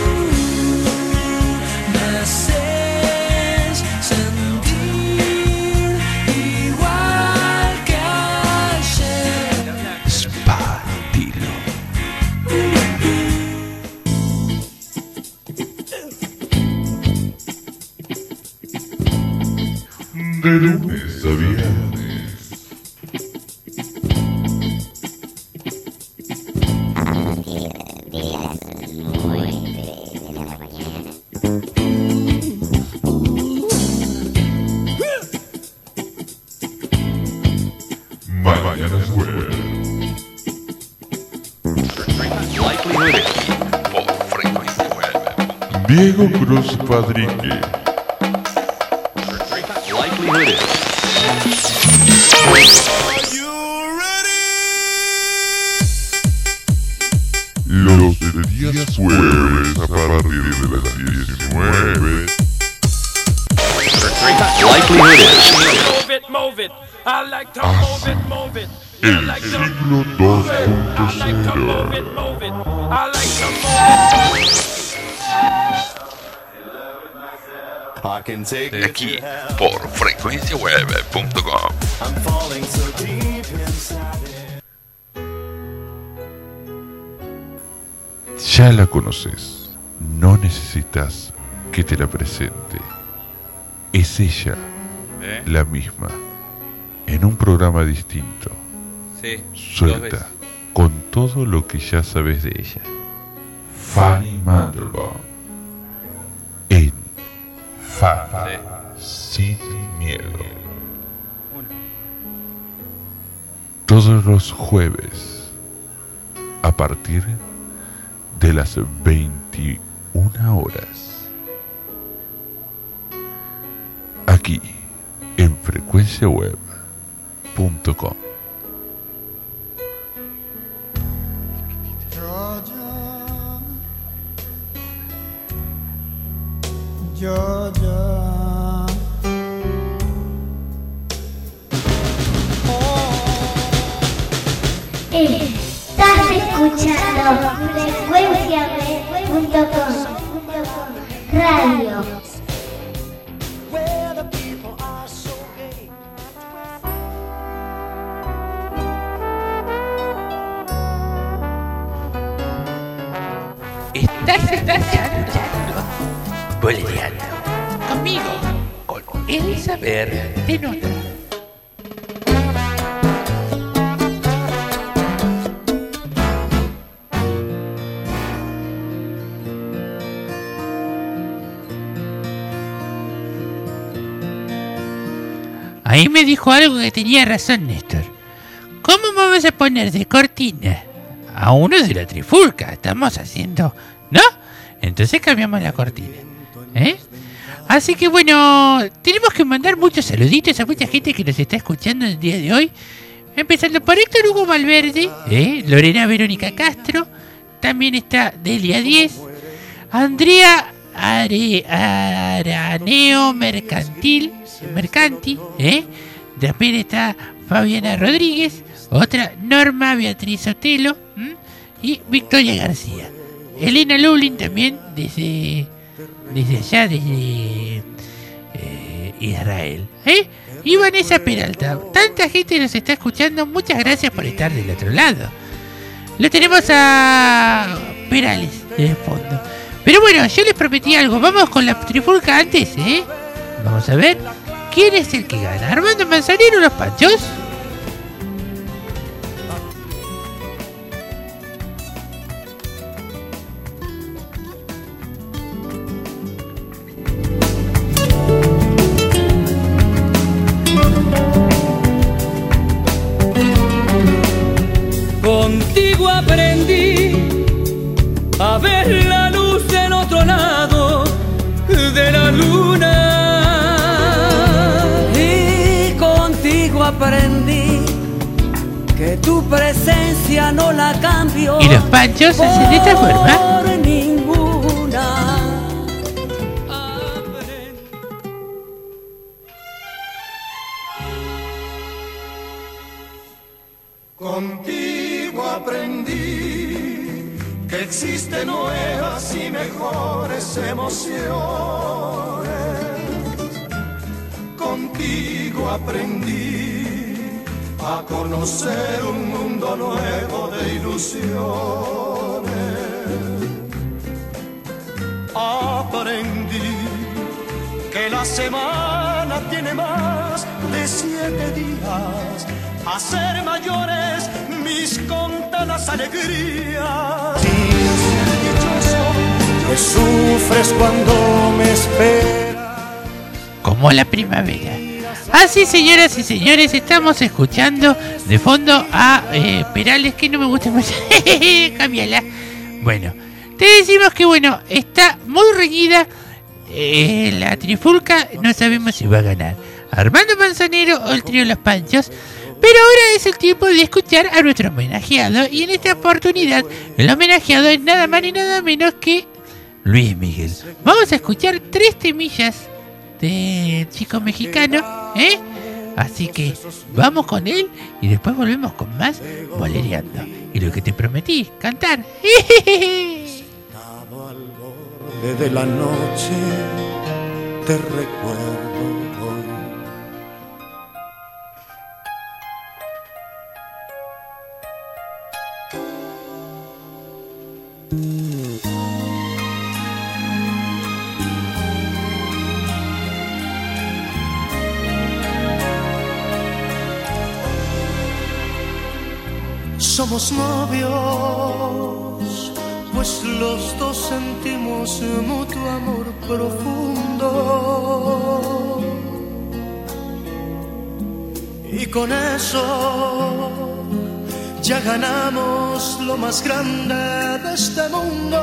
Me haces sentir Páginas web. Diego Cruz Padrique. Los días jueves a partir de las diecinueve. El siglo dos punto cero. Aquí por frecuencia web punto com. Ya la conoces, no necesitas que te la presente. Es ella, ¿Eh? la misma, en un programa distinto, Sí, dos suelta, veces. con todo lo que ya sabes de ella. Fanny Mandelbaum, en Fanny Sin Miedo. Todos los jueves, a partir de las veintiuna horas. Aquí, en frecuencia web punto com. Georgia. Estás escuchando frecuencia web punto com Radio. Estás escuchando Bolereando conmigo, con el saber de nota. Ahí me dijo algo que tenía razón, Néstor. ¿Cómo vamos a poner de cortina a uno de la trifulca? Estamos haciendo... ¿No? Entonces cambiamos la cortina. ¿Eh? Así que bueno, tenemos que mandar muchos saluditos a mucha gente que nos está escuchando el día de hoy. Empezando por Héctor Hugo Valverde, ¿eh? Lorena Verónica Castro, también está Delia Diez, Andrea Are, Araneo Mercantil, Mercanti, ¿eh? También está Fabiana Rodríguez, otra Norma Beatriz Otelo, ¿m? Y Victoria García. Elena Lublin también desde, desde allá, desde eh, Israel, ¿eh? Y Vanessa Peralta. Tanta gente nos está escuchando, muchas gracias por estar del otro lado. Lo tenemos a Perales en el fondo. Pero bueno, yo les prometí algo, vamos con la trifulca antes, ¿eh? Vamos a ver quién es el que gana. Armando Manzanero o los Panchos. Contigo aprendí a ver la luz del otro lado de la luna. Y contigo aprendí que tu presencia no la cambio. Y los Panchos hacen de esta forma. Por ninguna. Contigo aprendí que existen nuevas y mejores emociones. Contigo aprendí a conocer un mundo nuevo de ilusiones. Aprendí que la semana tiene más de siete días, a ser mayores mis contadas alegrías. Que sufres cuando me esperas. Como la primavera. Así, señoras y señores, estamos escuchando de fondo a eh, Perales, que no me gusta mucho. Cámbiala. Bueno, te decimos que, bueno, está muy reñida eh, la trifulca. No sabemos si va a ganar Armando Manzanero o el trío Los Panchos. Pero ahora es el tiempo de escuchar a nuestro homenajeado. Y en esta oportunidad, el homenajeado es nada más ni nada menos que Luis Miguel. Vamos a escuchar tres temillas de chico mexicano, ¿eh? Así que vamos con él y después volvemos con más bolereando. Y lo que te prometí, cantar. Estaba al borde de la noche, te recuerdo hoy. Somos novios, pues los dos sentimos mutuo amor profundo. Y con eso ya ganamos lo más grande de este mundo.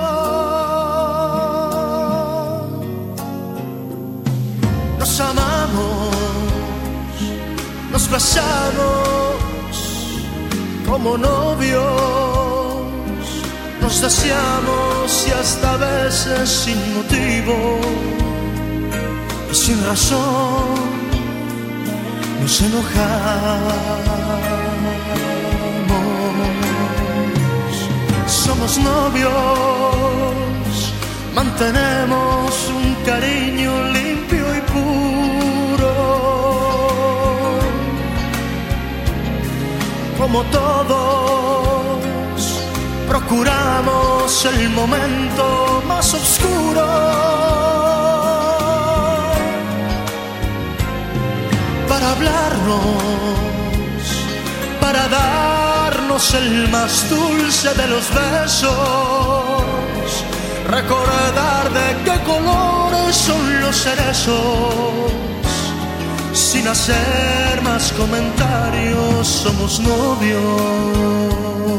Nos amamos, nos besamos como novios, nos deseamos y hasta a veces sin motivo y sin razón nos enojamos. Somos novios, mantenemos un cariño limpio y puro. Como todos, procuramos el momento más oscuro para hablarnos, para darnos el más dulce de los besos, recordar de qué colores son los cerezos. Sin hacer más comentarios, somos novios.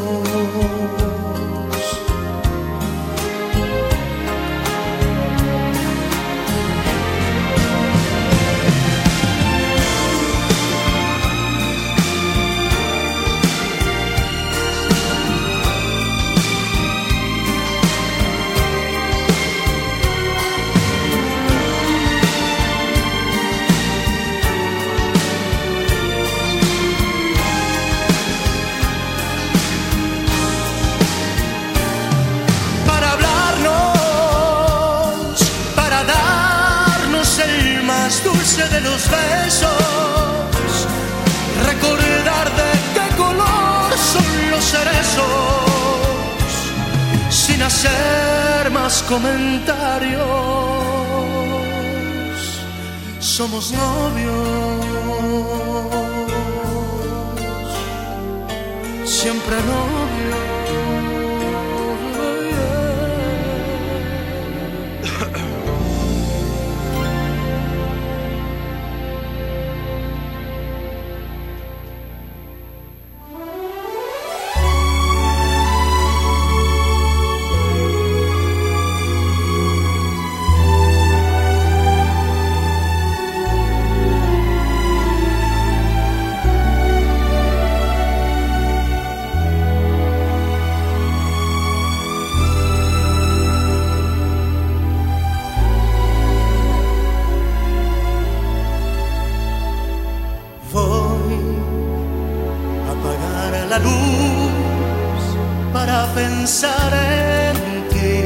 De los besos, recordar de qué color son los cerezos, sin hacer más comentarios, somos novios, siempre novios. Pensar en ti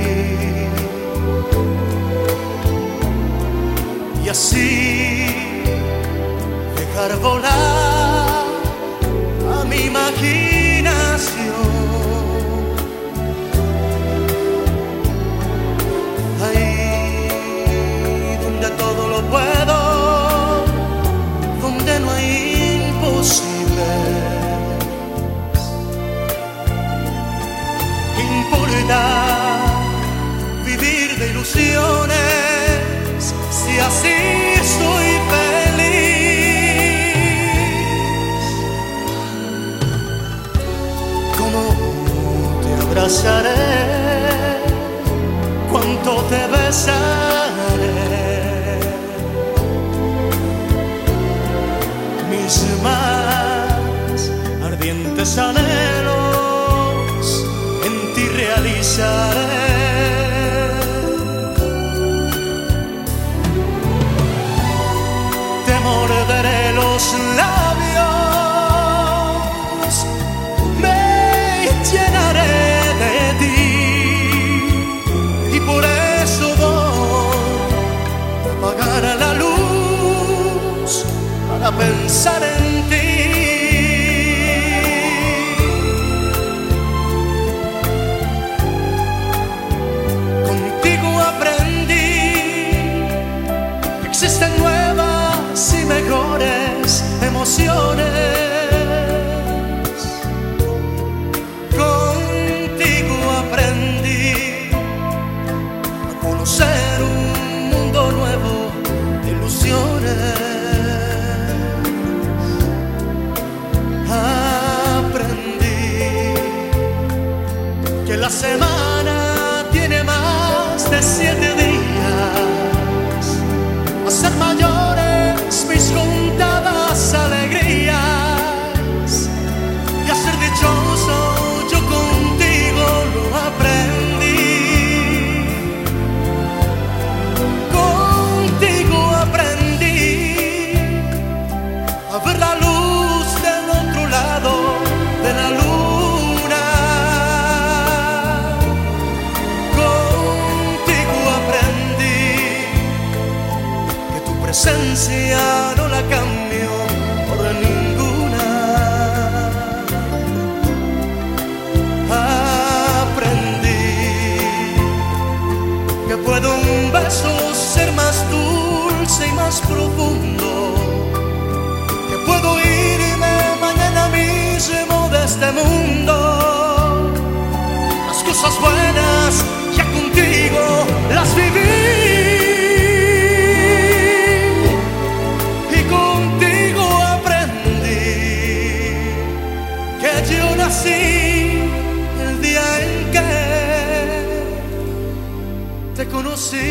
y así dejar volar a mi imaginación. Ahí donde todo lo puedo, donde no hay imposibles. Importa vivir de ilusiones si así soy feliz. abrazaré, cuánto te besaré. Mis más ardientes anhelos en ti realizaré. Te morderé los labios, me llenaré de ti, y por eso voy a apagar la luz para pensar en ti. Contigo aprendí que existen nuevas y mejores emociones. Contigo aprendí a conocer un mundo nuevo de ilusiones. Aprendí que la semana tiene más de siete días, a ser mayores mis contadas alegrías, y a ser dichoso yo contigo lo aprendí. Contigo aprendí a ver la luz del otro lado de la luna. Contigo aprendí que tu presencia no la cambio por ninguna. Aprendí que puede un beso ser más dulce y más profundo, que puedo irme mañana mismo de este mundo. Las cosas buenas ya contigo las viví, y contigo aprendí que yo nací el día en que te conocí.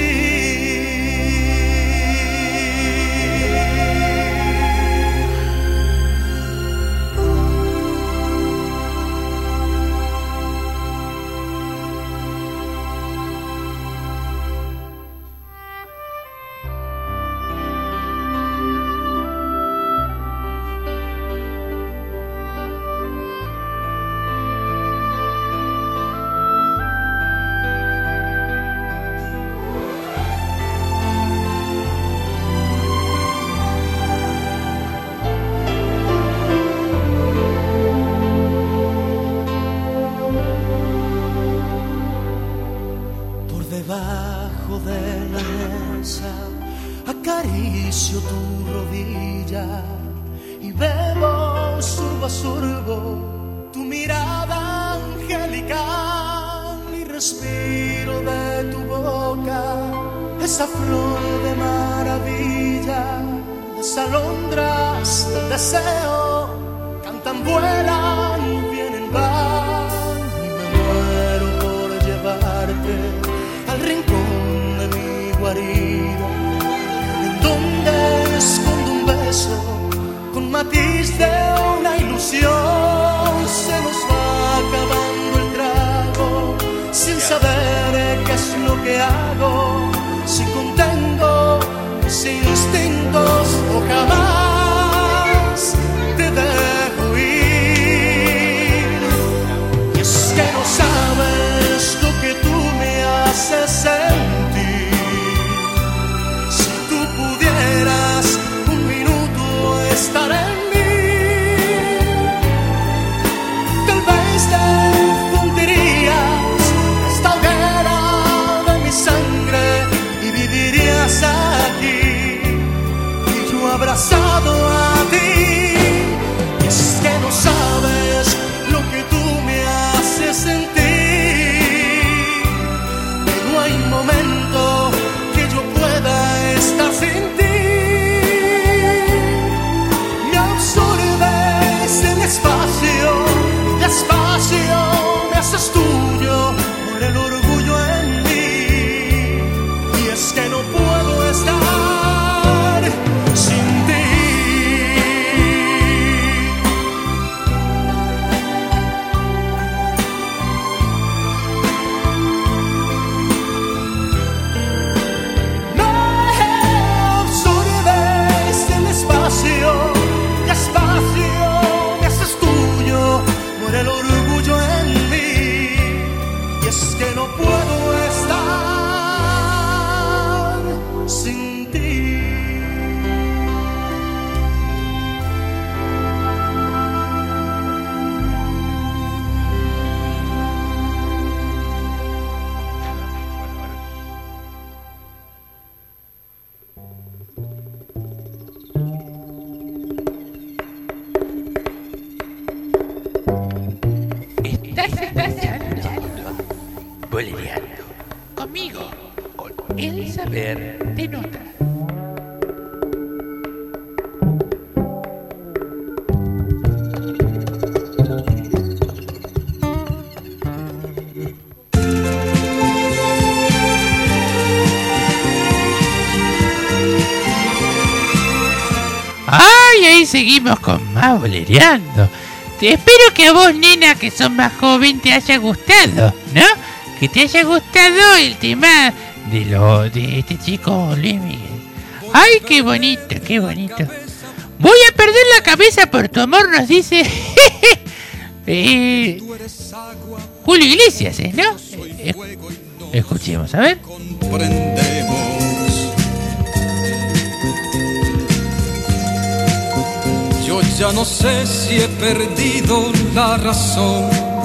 Debajo de la mesa acaricio tu rodilla y bebo sorbo a sorbo tu mirada angelical, y respiro de tu boca esa flor de maravilla. Las alondras del deseo cantan, vuelan, vienen, van, y me muero por llevarte al rincón de mi guarida, en donde escondo un beso con matiz de una ilusión. Se nos va acabando el trago sin saber qué es lo que hago, si contengo mis instintos o jamás te dejo ir. Y es que no sabes lo que tú me haces sentir. Si tú pudieras un minuto estar en mí, tal vez te fundirías esta hoguera de mi sangre y vivirías aquí, y yo abrazado a ti. Y es que no sabes lo que tú me haces sentir, que no hay momento que yo pueda estar sin ti. Me absorbes en espacio, despacio me haces tuyo. Estás escuchando Bolereando conmigo, con el saber de nota. Ay, ahí seguimos con más Bolereando. Te espero que a vos, nena, que sos más joven, te haya gustado, ¿no? Que te haya gustado el tema de lo de este chico Luis Miguel. Ay, qué bonito, qué bonito. Voy a perder la cabeza por tu amor, nos dice eh, Julio Iglesias, ¿eh? ¿No? Eh, escuchemos, a ver. Yo ya no sé si he perdido la razón,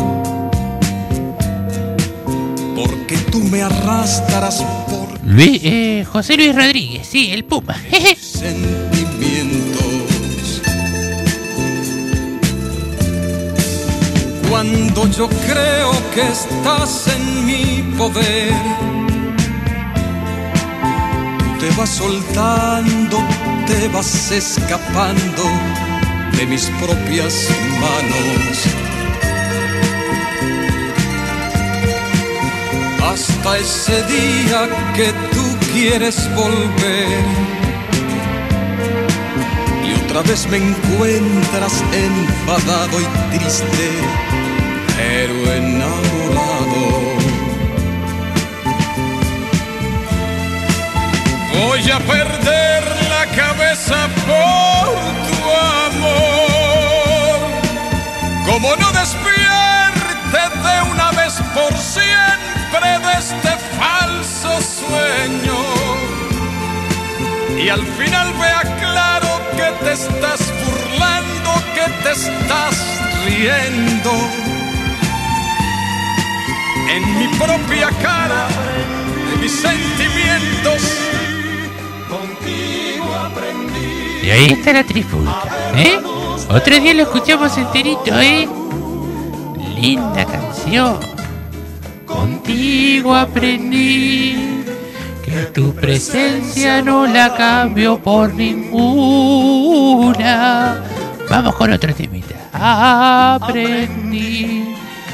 porque tú me arrastrarás por Luis, eh, José Luis Rodríguez, sí, el Puma. sentimientos. Cuando yo creo que estás en mi poder, te vas soltando, te vas escapando de mis propias manos. Hasta ese día que tú quieres volver y otra vez me encuentras enfadado y triste, pero enamorado. Voy a perder la cabeza por tu amor. Como no despierte de una vez por siempre de este falso sueño, y al final vea claro que te estás burlando, que te estás riendo en mi propia cara, de mis sentimientos. Contigo aprendí. Y ahí está la trifulca, ¿eh? Otro día lo escuchamos enterito, ¿eh? Linda canción. Contigo aprendí que tu presencia no la cambio por ninguna. Vamos con otro temita. Aprendí.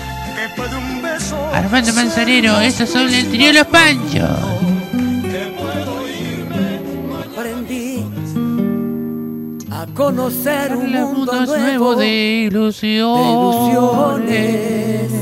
Armando Manzanero, estos son el trío de los Panchos. Aprendí a conocer un mundo, mundo nuevo, nuevo de ilusiones. de ilusiones.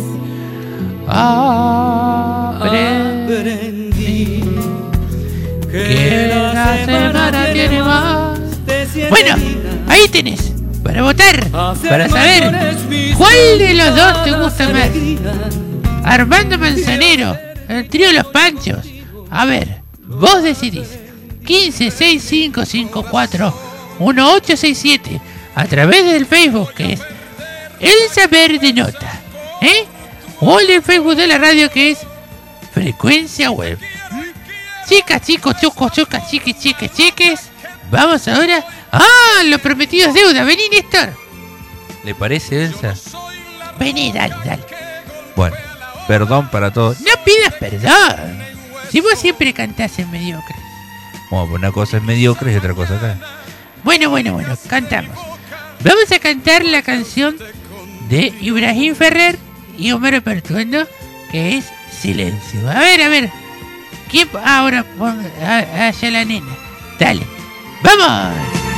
Aprendí que la semana tiene más. Bueno, ahí tenés, para votar, para saber cuál de los dos te gusta más. Armando Manzanero, el trío de los Panchos. A ver, vos decidís. quince seis cinco cinco cuatro uno ocho seis siete a través del Facebook, que es El Saber de Nota, ¿eh? O el Facebook de la radio, que es Frecuencia Web. Chicas, chicos, chocos, chocas, chiques, chiques, chiques. Vamos ahora. ¡Ah! Lo prometido es deuda. Vení, Néstor. ¿Le parece, Elsa? Vení, dale, dale. Bueno, perdón para todos. No pidas perdón. Si vos siempre cantás en mediocre. Bueno, pues una cosa es mediocre y otra cosa acá. Bueno, bueno, bueno, cantamos. Vamos a cantar la canción de Ibrahim Ferrer y Homero Pertuendo, que es Silencio. A ver, a ver. ¿Quién ahora ponga allá la nena? Dale. ¡Vamos!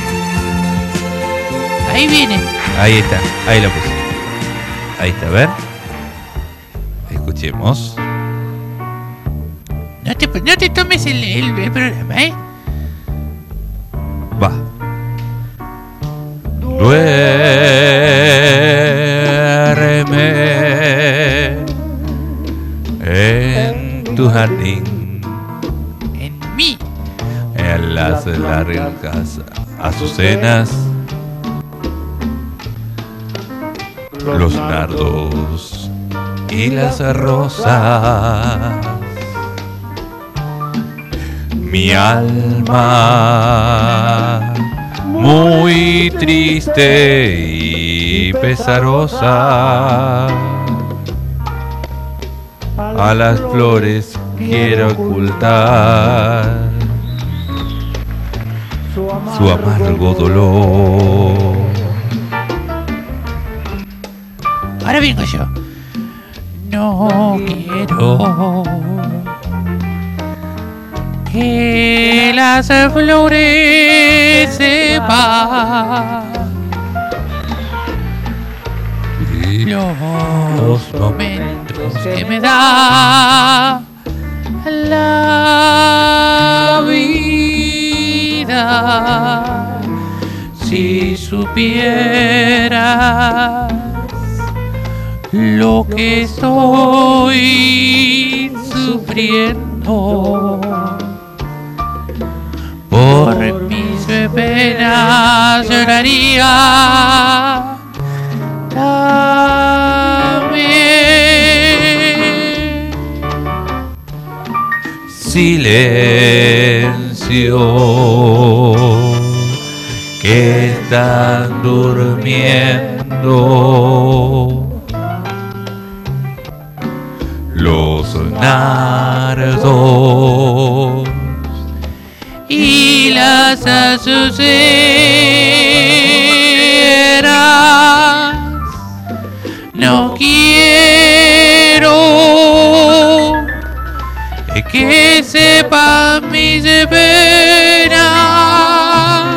Ahí viene. Ahí está, ahí la puse. Ahí está, a ver. Escuchemos. No te, no te tomes el, el, el programa, ¿eh? Va. Duerme en tu jardín, en mí, en las largas azucenas, los nardos y las rosas. Mi alma muy triste y pesarosa a las flores quiere ocultar su amargo dolor. Ahora vengo yo. No quiero que las flores sepan los momentos que me da la vida. Si supieras lo que estoy sufriendo por mis penas, lloraría también. Silencio, que están durmiendo los nardos y las azucenas. No quiero que sepan mis penas,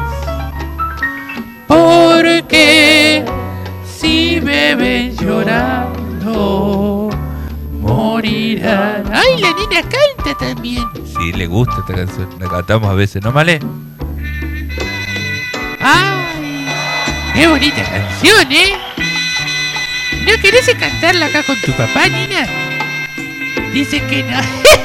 porque si me ven llorando morirán. ¡Ay, la nena canta también! Sí, le gusta esta canción, la cantamos a veces, ¿no, Male? ¡Ay! ¡Qué bonita canción, eh! ¿No querés cantarla acá con tu papá, nena? Dice que no.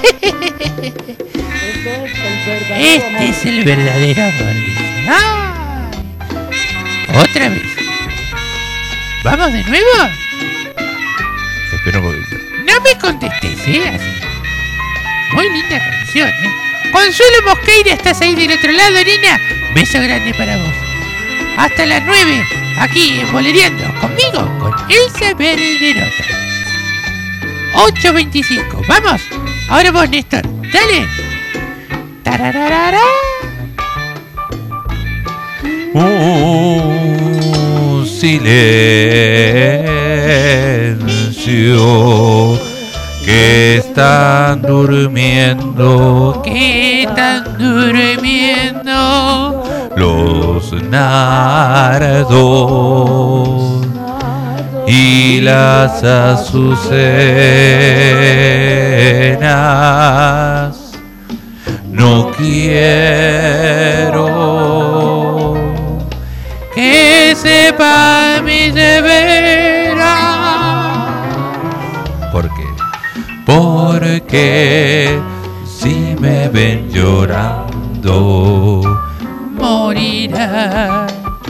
Este es el verdadero amor. ¡Ay! Otra vez. ¿Vamos de nuevo? Espera un poquito. No me contestes, ¿eh? Así. Muy linda canción, ¿eh? Consuelo Mosqueira, ¿estás ahí del otro lado, nena? Beso grande para vos. Hasta las nueve, aquí en Bolereando, conmigo, con Elsa Verderota. ocho veinticinco, vamos. Ahora vos, Néstor, dale. Tarararara. Un silencio, que están durmiendo, que están durmiendo los nardos y las azucenas. No quiero que sepa mi severa. ¿Por qué? Porque si me ven llorando morirá.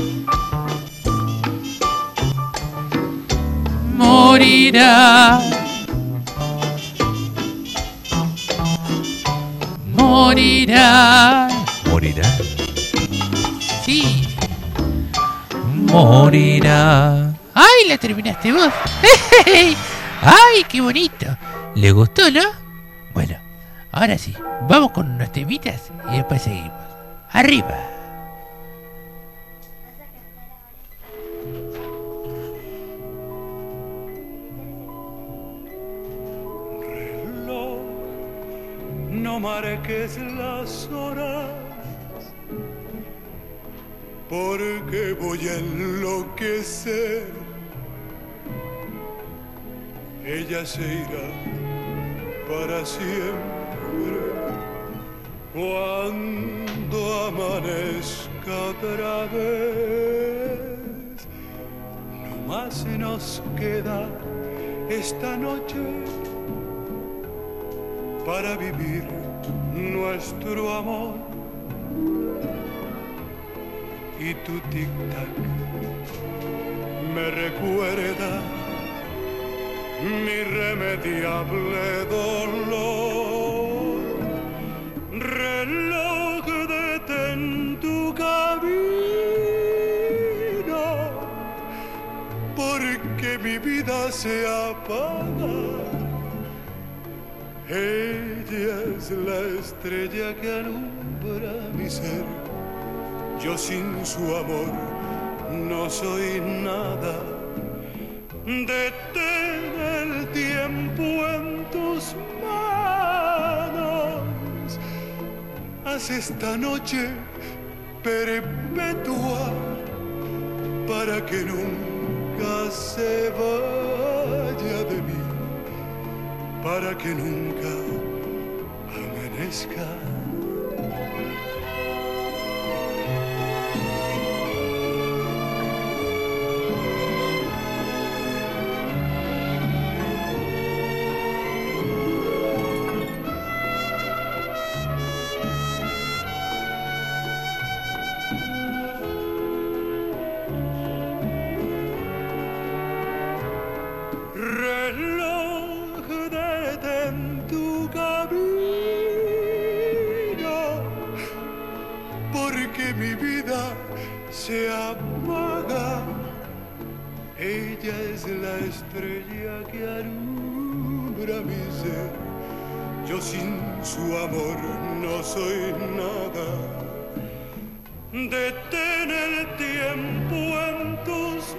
Morirá. Morirá. ¿Morirá? Sí. Morirá. ¡Ay, la terminaste vos! ¡Ay, qué bonito! ¿Le gustó, no? Bueno, ahora sí, vamos con unos temitas y después seguimos. ¡Arriba! Reloj, no marques las horas, porque voy a enloquecer. Ella se irá para siempre cuando amanezca otra vez. No más nos queda esta noche para vivir nuestro amor. Y tu tic-tac me recuerda mi irremediable dolor. Reloj, detén tu camino, porque mi vida se apaga Ella es la estrella que alumbra mi ser. Yo sin su amor no soy nada. Detén el tiempo en tus manos. Haz esta noche perpetua para que nunca se vaya de mí, para que nunca amanezca. Se apaga. Ella es la estrella que alumbra mi ser. Yo sin su amor no soy nada. Detén el tiempo en tus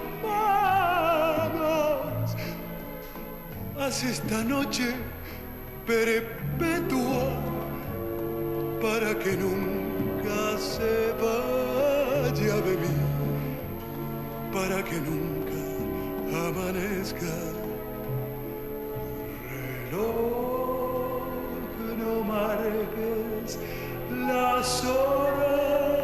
manos. Haz esta noche perpetua para que nunca se vaya de mí, para que nunca amanezca. Reloj, no marques las horas.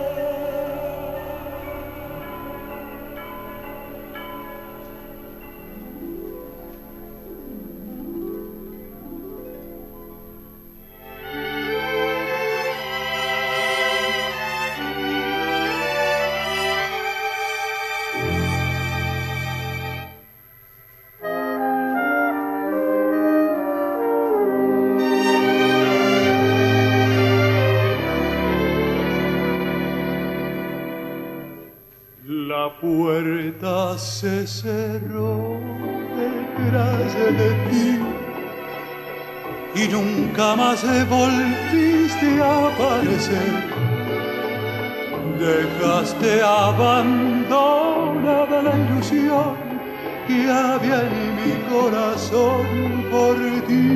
La puerta se cerró detrás de ti y nunca más volviste a aparecer. Dejaste abandonada la ilusión que había en mi corazón por ti.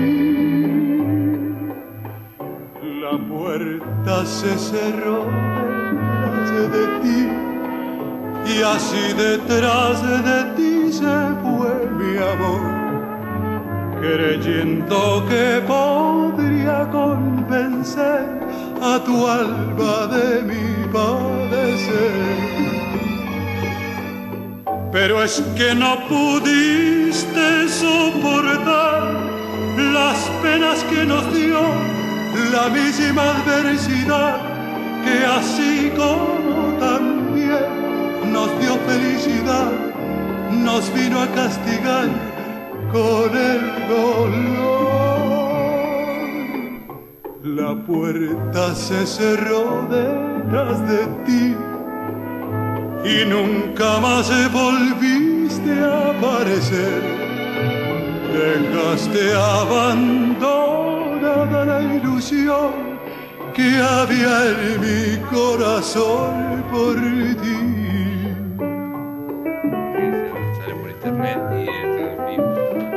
La puerta se cerró detrás de ti y así detrás de ti se fue mi amor, creyendo que podría convencer a tu alma de mi padecer. Pero es que no pudiste soportar las penas que nos dio la misma adversidad, que así como también nos dio felicidad, nos vino a castigar con el dolor. La puerta se cerró detrás de ti y nunca más volviste a aparecer. Dejaste abandonada la ilusión que había en mi corazón por ti. Internet y está en vivo.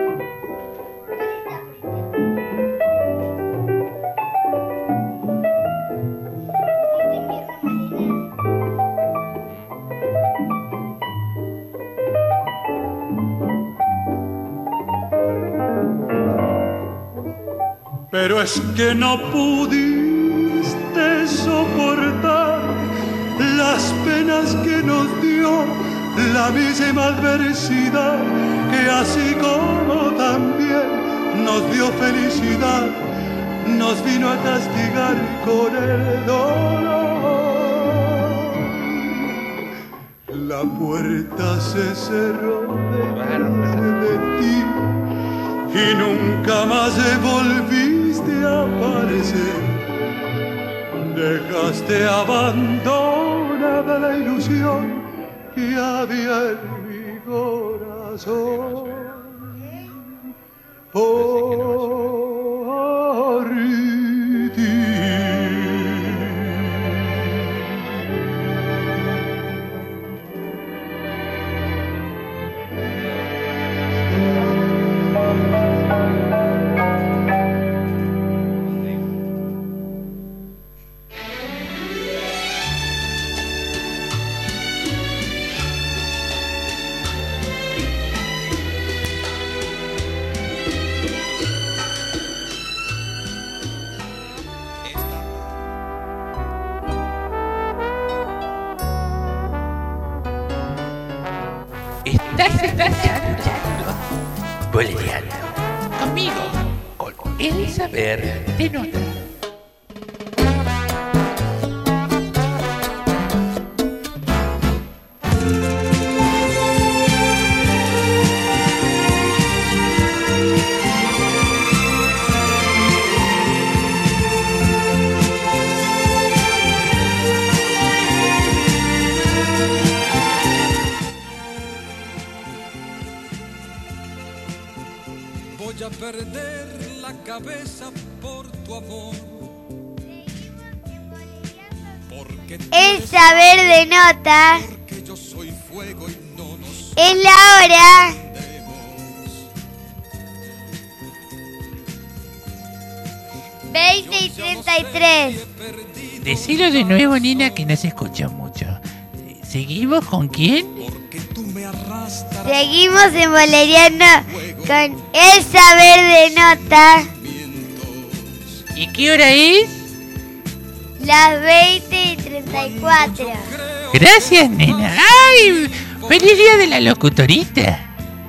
Pero es que no pudiste soportar las penas que nos dio la misma adversidad, que así como también nos dio felicidad, nos vino a castigar con el dolor. La puerta se cerró detrás de ti y nunca más volviste a aparecer. Dejaste abandonada la ilusión que había en mi corazón. Oh, Estás escuchando Bolereando conmigo, con el saber de nota. Voy a perder la cabeza por tu amor. El saber de nota. Porque yo soy fuego y no nos es la hora. veinte y treinta y tres. Decilo de nuevo, nena, que no se escuchó mucho. ¿Seguimos con quién? Seguimos en Bolereando con el saber de nota. ¿Y qué hora es? Las veinte y treinta y cuatro. Gracias, nena. ¡Ay! ¡Feliz día de la locutorita!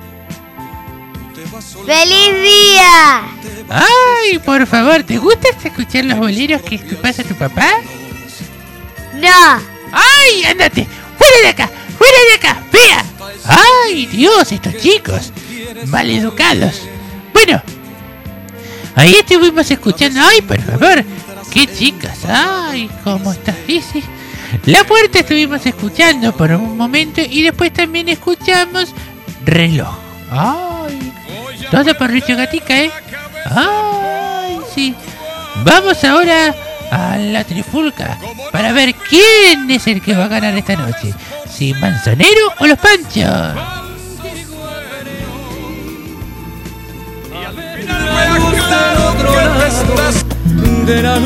¡Feliz día! ¡Ay, por favor! ¿Te gusta escuchar los boleros que te pasa tu papá? No. ¡Ay, ándate! ¡Fuera de acá! ¡Fuera de acá! ¡Vea! ¡Ay, Dios! Estos chicos maleducados. Bueno, ahí estuvimos escuchando. ¡Ay, por favor! ¡Qué chicas! ¡Ay, cómo estás! Dice. La puerta estuvimos escuchando por un momento y después también escuchamos reloj. ¡Ay! Todo por Richo Gatica, ¿eh? ¡Ay, sí! Vamos ahora a la trifulca para ver quién es el que va a ganar esta noche. Si Manzanero o los Panchos. De la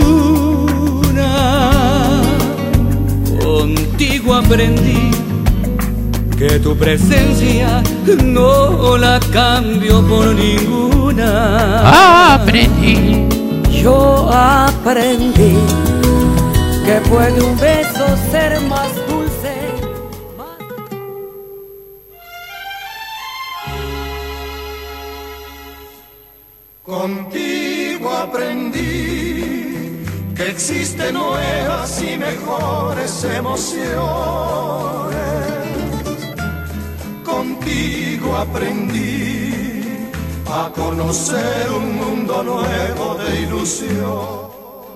luna, contigo aprendí que tu presencia no la cambio por ninguna. Aprendí. Yo aprendí que puede un beso ser más dulce. Más... Contigo aprendí que existen nuevas y mejores emociones. Contigo aprendí a conocer un mundo nuevo de ilusión.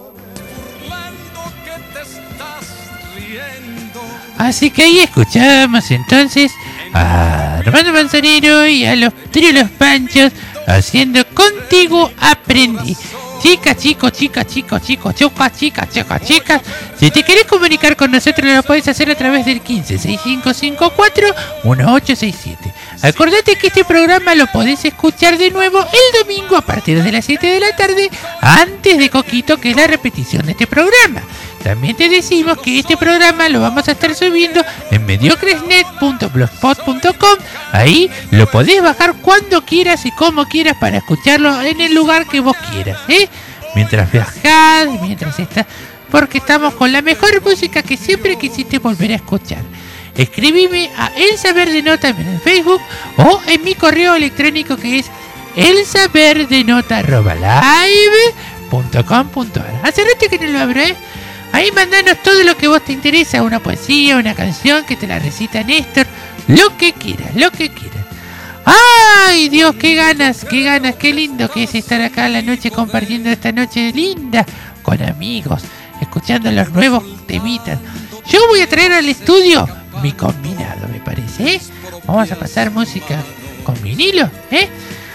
Así que ahí escuchamos entonces a Armando Manzanero y a los tríos Los Panchos haciendo Contigo Aprendí. Chicas, chicos, chicas, chicos, chicos, chicas, chicas, chicas, chicas. Si te querés comunicar con nosotros lo podés hacer a través del quince sesenta y cinco cincuenta y cuatro dieciocho sesenta y siete. Acordate que este programa lo podés escuchar de nuevo el domingo a partir de las siete de la tarde, antes de Coquito, que es la repetición de este programa. También te decimos que este programa lo vamos a estar subiendo en mediocresnet punto blogspot punto com. Ahí lo podés bajar cuando quieras y como quieras para escucharlo en el lugar que vos quieras, ¿eh? Mientras viajás, mientras estás... Porque estamos con la mejor música que siempre quisiste volver a escuchar. Escribime a El Saber de Nota en Facebook o en mi correo electrónico que es elsaberdenota arroba live punto com punto ar. Hace rato que no lo abro, ¿eh? Ahí mandanos todo lo que vos te interesa, una poesía, una canción que te la recita Néstor, lo que quieras, lo que quieras. ¡Ay, Dios, qué ganas, qué ganas, qué lindo que es estar acá a la noche compartiendo esta noche linda con amigos, escuchando los nuevos temitas. Yo voy a traer al estudio mi combinado, me parece, ¿eh? Vamos a pasar música con vinilo, ¿eh?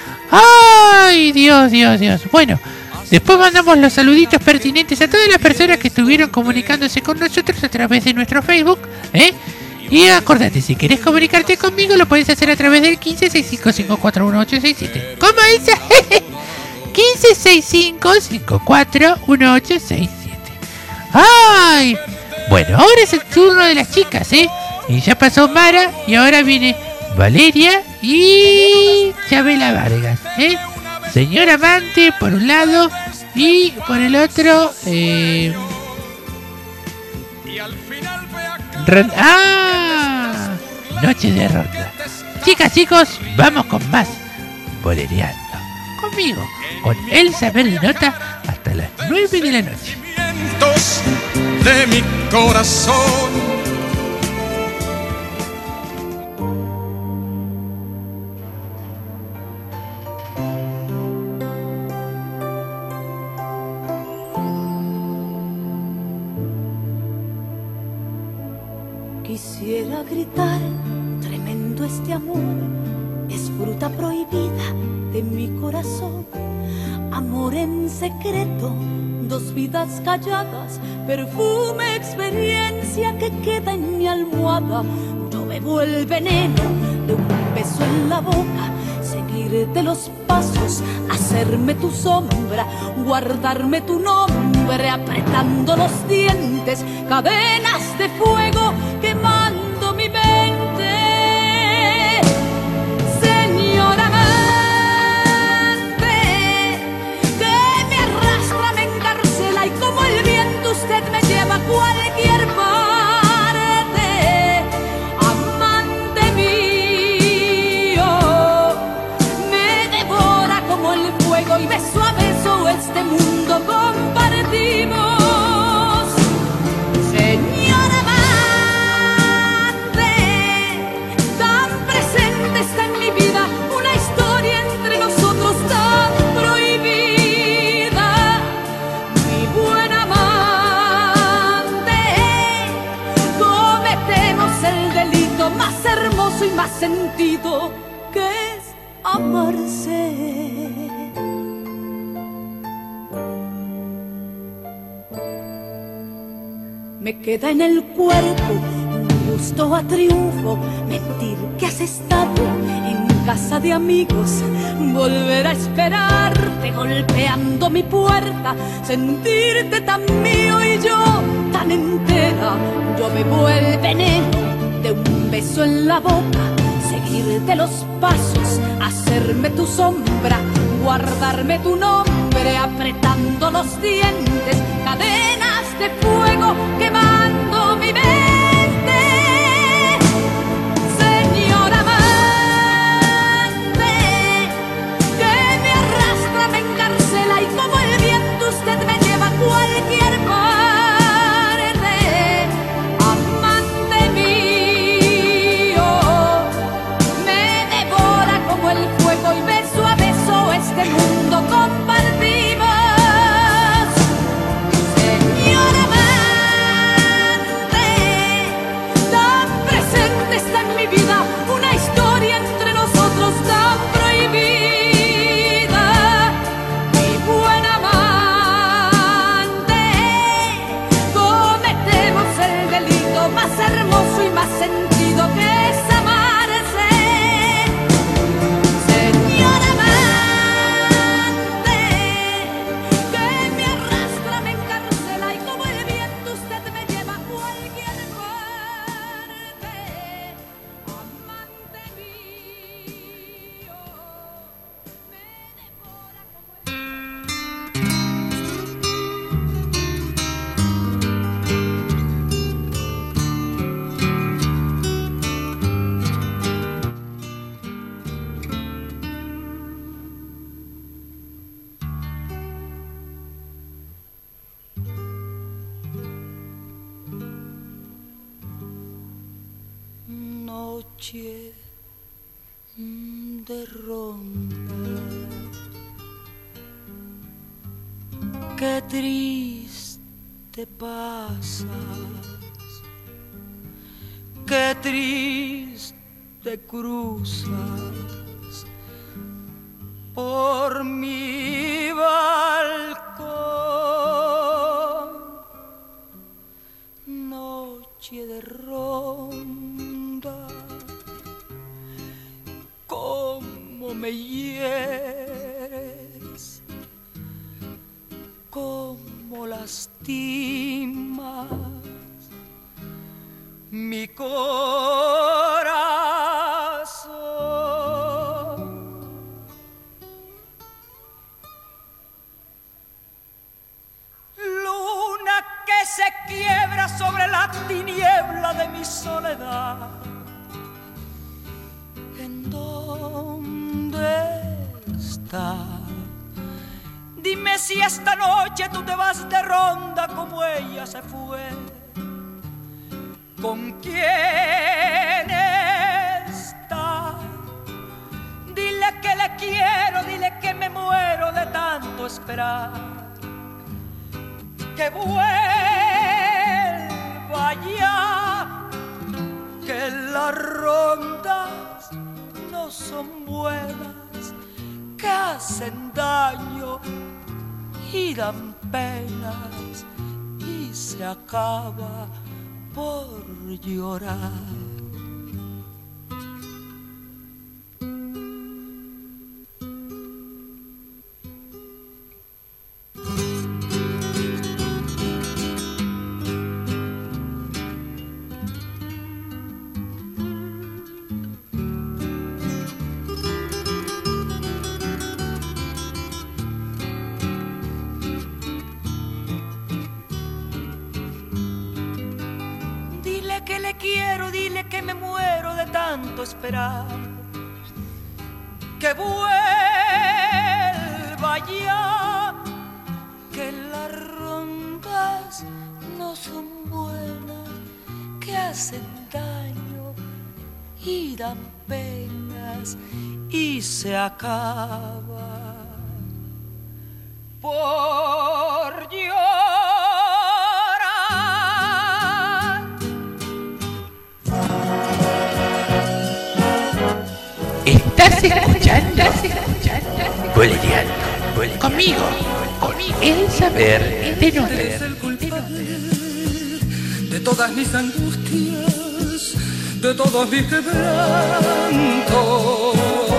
¡Ay, Dios, Dios, Dios! Bueno, después mandamos los saluditos pertinentes a todas las personas que estuvieron comunicándose con nosotros a través de nuestro Facebook, ¿eh? Y acordate, si querés comunicarte conmigo lo podés hacer a través del quince sesenta y cinco cincuenta y cuatro dieciocho sesenta y siete. ¿Cómo dice? quince sesenta y cinco cincuenta y cuatro dieciocho sesenta y siete. ¡Ay! Bueno, ahora es el turno de las chicas, ¿eh? Y ya pasó Mara y ahora viene Valeria y Chabela Vargas, ¿eh? Señor Amante por un lado y por el otro eh... Ron... ¡Ah! Noche de Ronda. chicas, chicos, vamos con más bolereando. Conmigo, con Elsa Verdinota, hasta las nueve de la noche. De mi corazón. Quisiera gritar, tremendo este amor, es fruta prohibida de mi corazón. Amor en secreto, dos vidas calladas, perfume, experiencia que queda en mi almohada. Yo bebo el veneno de un beso en la boca, seguirte los pasos, hacerme tu sombra, guardarme tu nombre, apretando los dientes, cadenas de fuego quemando mi mente. Señora amante, que me arrastra, me encarcela y como el viento usted me lleva a cualquier parte. Amante mío, me devora como el fuego y beso a beso este mundo compartimos. Señora amante, tan presente está en mi vida una historia entre nosotros tan prohibida. Mi buena amante, cometemos el delito más hermoso y más sentido que es amarse. Me queda en el cuerpo un gusto a triunfo, mentir que has estado en casa de amigos, volver a esperarte golpeando mi puerta, sentirte tan mío y yo tan entera. Yo bebo el veneno de un beso en la boca, seguirte los pasos, hacerme tu sombra, guardarme tu nombre, apretando los dientes, cadenas de fuego quemando mi mente. Señora amante, que me arrastra, me encarcela y como el viento usted me lleva a cualquier parte. Amante mío, me devora como el fuego y beso a beso este mundo compartimos. Señora amante, tan presente está en mi vida una historia entre nosotros tan prohibida. Mi buena amante, cometemos el delito más hermoso y más sentido que es amarse. Señora amante, que me arrastra, me encarcela y como el viento usted me lleva a cualquier parte. Amante mío, me devora como el... Noche de ronda, qué triste pasas, qué triste cruzas por mi balcón. Noche de ronda, cómo me hieres, cómo lastimas mi corazón. Luna que se quiebra sobre la tiniebla de mi soledad, en está. Dime si esta noche tú te vas de ronda como ella se fue. ¿Con quién está? Dile que le quiero, dile que me muero de tanto esperar. Que vuelva ya, que las rondas no son buenas, que hacen daño y dan penas y se acaba por llorar. Que le quiero, dile que me muero de tanto esperar. Que vuelva ya, que las rondas no son buenas, que hacen daño y dan penas y se acaba por llorar. Estás escuchando, Bolereando, conmigo, conmigo, el saber de no Eres el culpable de todas mis angustias, de todos mis quebrantos.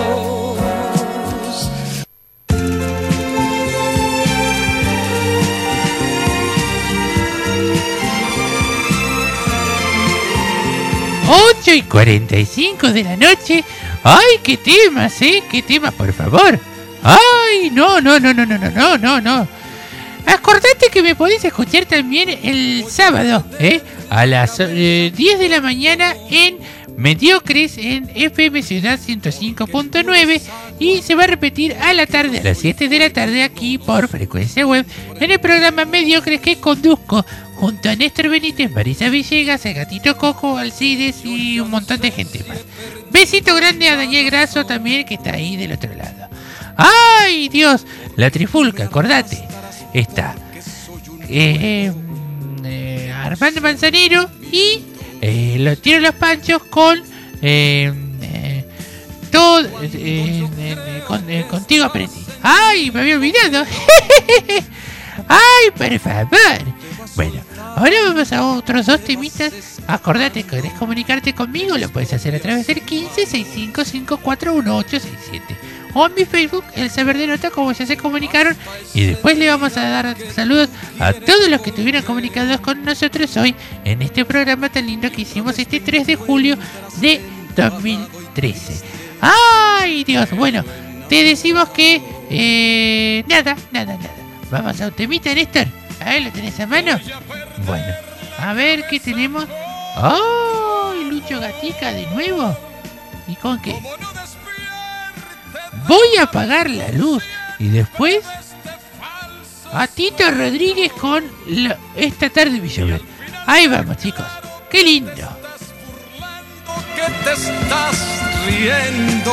ocho y cuarenta y cinco de la noche. ¡Ay, qué temas, eh! ¡Qué temas, por favor! ¡Ay, no, no, no, no, no, no, no, no, no! Acordate que me podés escuchar también el sábado, ¿eh? A las eh, diez de la mañana en Mediocres en F M Ciudad ciento cinco punto nueve y se va a repetir a la tarde, a las siete de la tarde aquí por Frecuencia Web en el programa Mediocres que conduzco junto a Néstor Benítez, Marisa Villegas, el Gatito Coco, Alcides y un montón de gente más. Besito grande a Daniel Grasso también que está ahí del otro lado. ¡Ay, Dios! La trifulca, acordate. Está eh, eh, Armando Manzanero y eh, los Tiro los Panchos con eh, eh, todo eh, eh, eh, con, eh, contigo aprendí. ¡Ay! Me había olvidado. ¡Ay, por favor! Bueno, ahora vamos a otros dos temitas. Acordate que querés comunicarte conmigo, lo puedes hacer a través del quince sesenta y cinco cincuenta y cuatro dieciocho sesenta y siete o en mi Facebook, El Saber de Nota, como ya se comunicaron. Y después le vamos a dar saludos a todos los que estuvieron comunicados con nosotros hoy en este programa tan lindo que hicimos este tres de julio de dos mil trece. ¡Ay, Dios! Bueno, te decimos que... Eh, nada, nada, nada. Vamos a un temita, Néstor. A ver, ¿lo tenés a mano? Bueno, a ver qué tenemos. ¡Oh! Lucho Gatica de nuevo. ¿Y con qué? Voy a apagar la luz. Y después a Tito Rodríguez con la, Esta tarde vi llover. Ahí vamos, chicos. ¡Qué lindo! Que te estás riendo.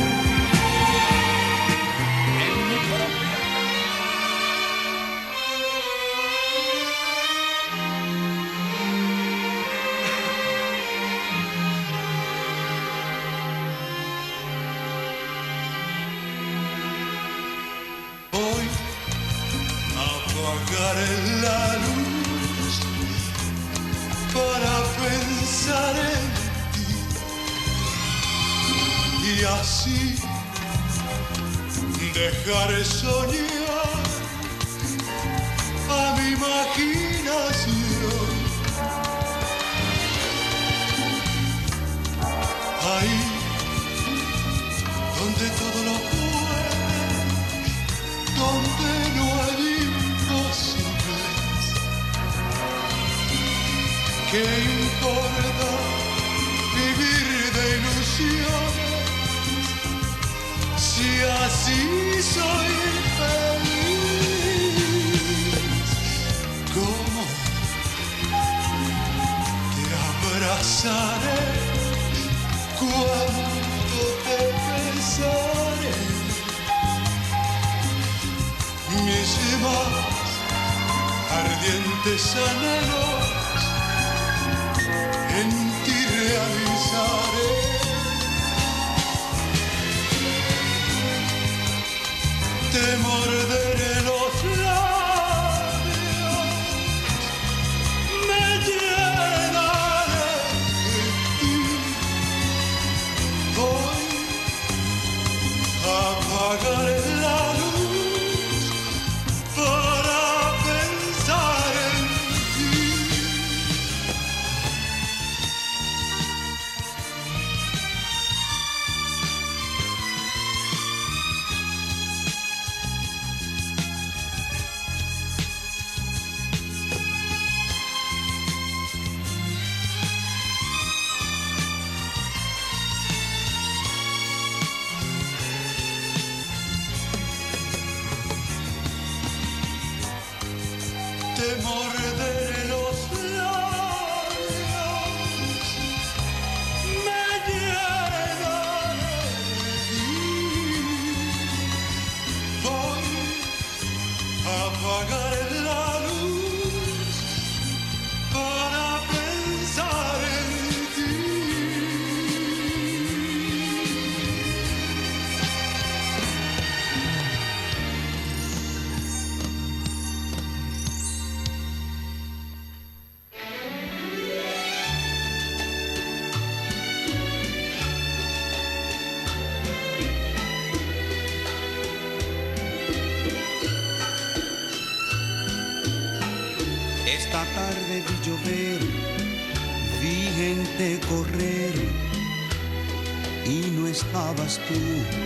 Apagaré la luz para pensar en ti y así dejaré soñar a mi imaginación. Ahí donde todo lo puedes, donde no hay imposibles. ¿Qué importa vivir de ilusiones si así soy feliz. ¿Cómo te abrazaré? ¿Cuánto te besaré? Mis más ardientes anhelos en ti realizaré. Te morderé los labios, me llenaré de ti. Voy a apagar la luz para pensar en ti. Te morderé los labios, me llenaré de ti. Voy a apagar la luz para pensar en ti. Esta tarde vi llover, vi gente correr y no estabas tú.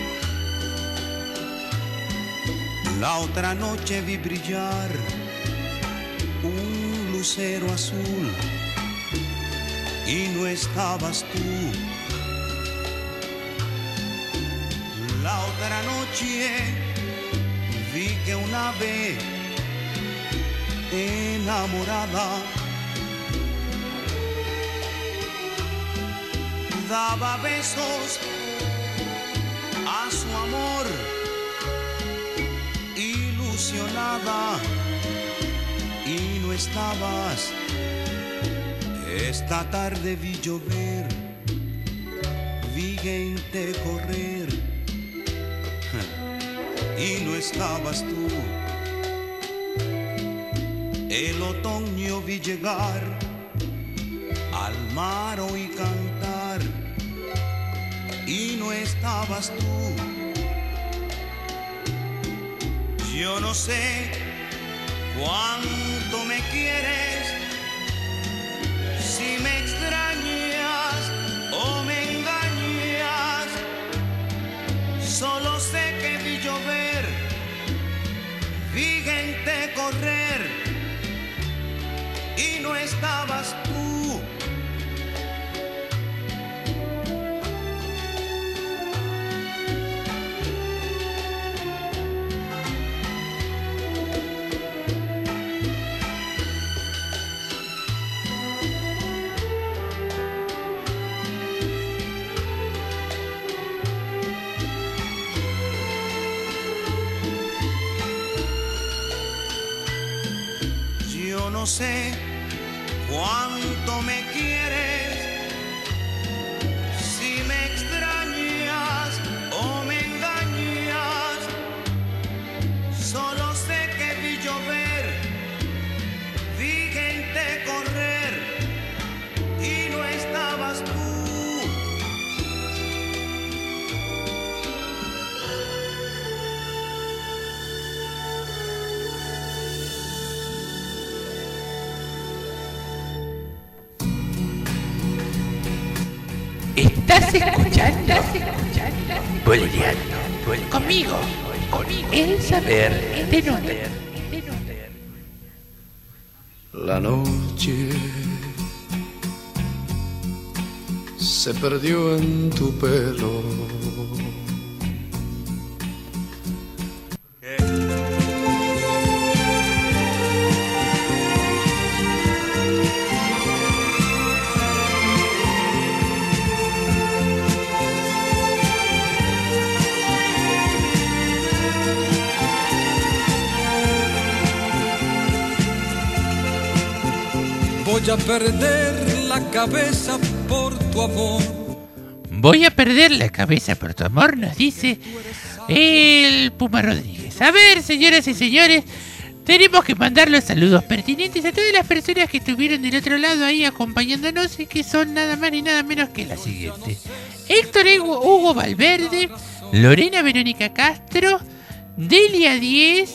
La otra noche vi brillar un lucero azul y no estabas tú. La otra noche vi que un ave enamorada daba besos a su amor, ilusionada, y no estabas. Esta tarde vi llover, vi gente correr y no estabas tú. El otoño vi llegar, al mar oí cantar y no estabas tú. Yo no sé cuánto me quieres, si me extrañas o me engañas. Solo sé que vi llover, vi gente correr y no estabas tú. Yo no sé cuánto me quieres, si me extrañas o me engañas. Solo sé que vi llover, vi gente correr y no estabas tú. Estás escuchando, Bolereando, conmigo, con el saber de Nutella. La noche se perdió en tu pelo Voy a perder la cabeza por tu amor. Voy a perder la cabeza por tu amor, nos dice el Puma Rodríguez. A ver, señoras y señores, tenemos que mandar los saludos pertinentes a todas las personas que estuvieron del otro lado ahí acompañándonos y que son nada más ni nada menos que las siguientes: Héctor Hugo Valverde, Lorena Verónica Castro, Delia Díez,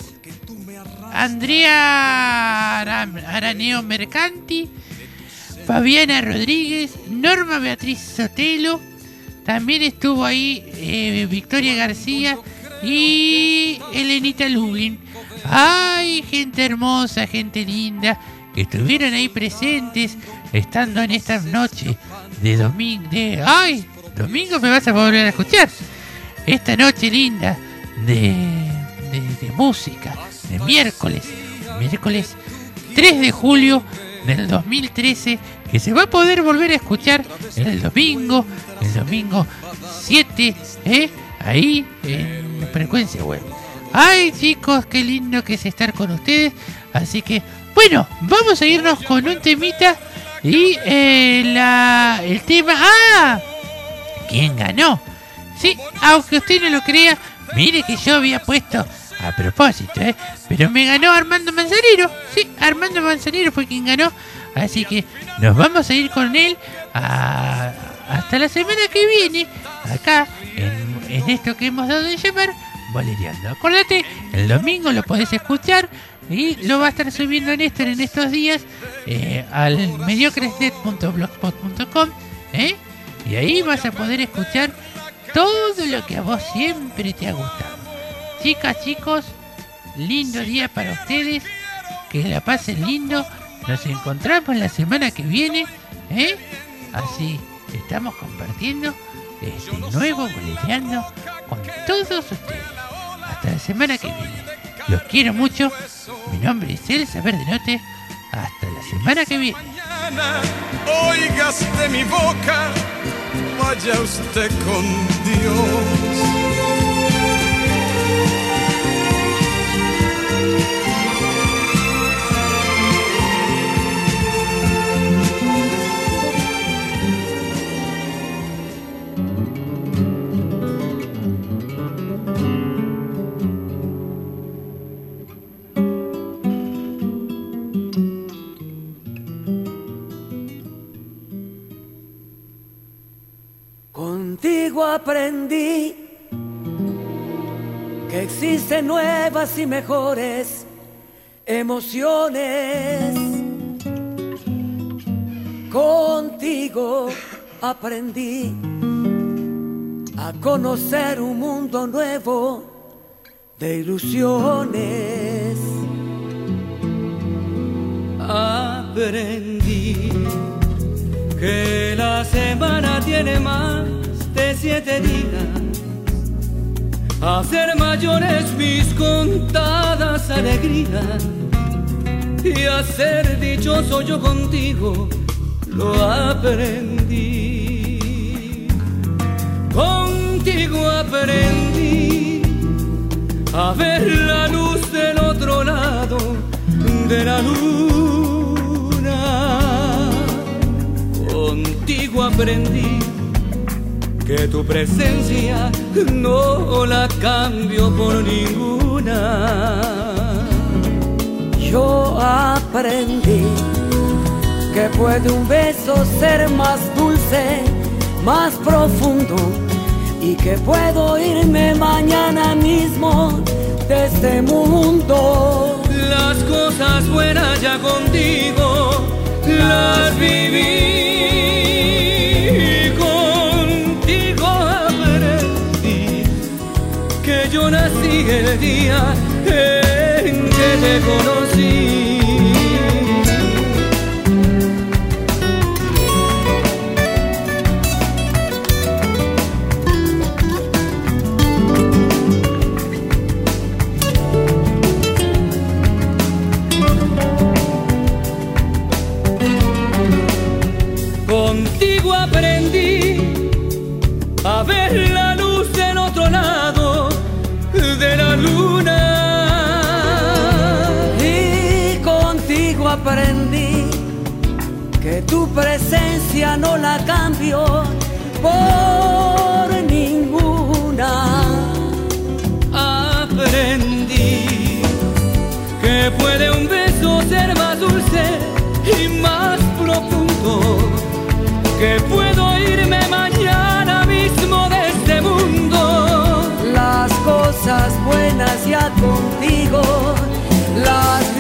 Andrea Araneo Mercanti, Fabiana Rodríguez, Norma Beatriz Sotelo, también estuvo ahí eh, Victoria García y Elenita Lublin. Ay, gente hermosa, gente linda, que estuvieron ahí presentes, estando en esta noche de domingo, de... ¡Ay! Domingo me vas a volver a escuchar. Esta noche linda de, de, de música, de miércoles, miércoles tres de julio del dos mil trece, que se va a poder volver a escuchar el domingo, el domingo siete, ¿eh? Ahí en Frecuencia Web. Ay, chicos, qué lindo que es estar con ustedes. Así que, bueno, vamos a irnos con un temita. Y eh, la, el tema... ¡Ah! ¿Quién ganó? Sí, aunque usted no lo crea, mire que yo había puesto a propósito, ¿eh? Pero me ganó Armando Manzanero. Sí, Armando Manzanero fue quien ganó. Así que nos vamos a ir con él a, hasta la semana que viene. Acá, en, en esto que hemos dado de llamar Bolereando. Acordate, el domingo lo podés escuchar y lo va a estar subiendo Néstor en estos días eh, al mediocresnet punto blogspot punto com, ¿eh? Y ahí vas a poder escuchar todo lo que a vos siempre te ha gustado. Chicas, chicos, lindo día para ustedes, que la pasen lindo. Nos encontramos la semana que viene, ¿eh? Así estamos compartiendo este nuevo Bolereando con todos ustedes. Hasta la semana que viene. Los quiero mucho. Mi nombre es Elsa Verdenote. Hasta la semana que viene. Oigas de mi boca, vaya usted con Dios. Contigo aprendí que existen nuevas y mejores emociones. Contigo aprendí a conocer un mundo nuevo de ilusiones. Aprendí que la semana tiene más de siete días, a ser mayores mis contadas alegrías, y a ser dichoso yo contigo lo aprendí. Contigo aprendí a ver la luz del otro lado de la luna. Contigo aprendí que tu presencia no la cambio por ninguna. Yo aprendí que puede un beso ser más dulce, más profundo, y que puedo irme mañana mismo de este mundo. Las cosas buenas ya contigo las viví. Contigo aprendí que yo nací el día en que te conocí. Contigo aprendí a ver la luz del otro lado de la luna. Y que tu presencia no la cambio por ninguna. Aprendí que puede un beso ser más dulce y más profundo, que puedo irme mañana mismo de este mundo. Las cosas buenas ya contigo las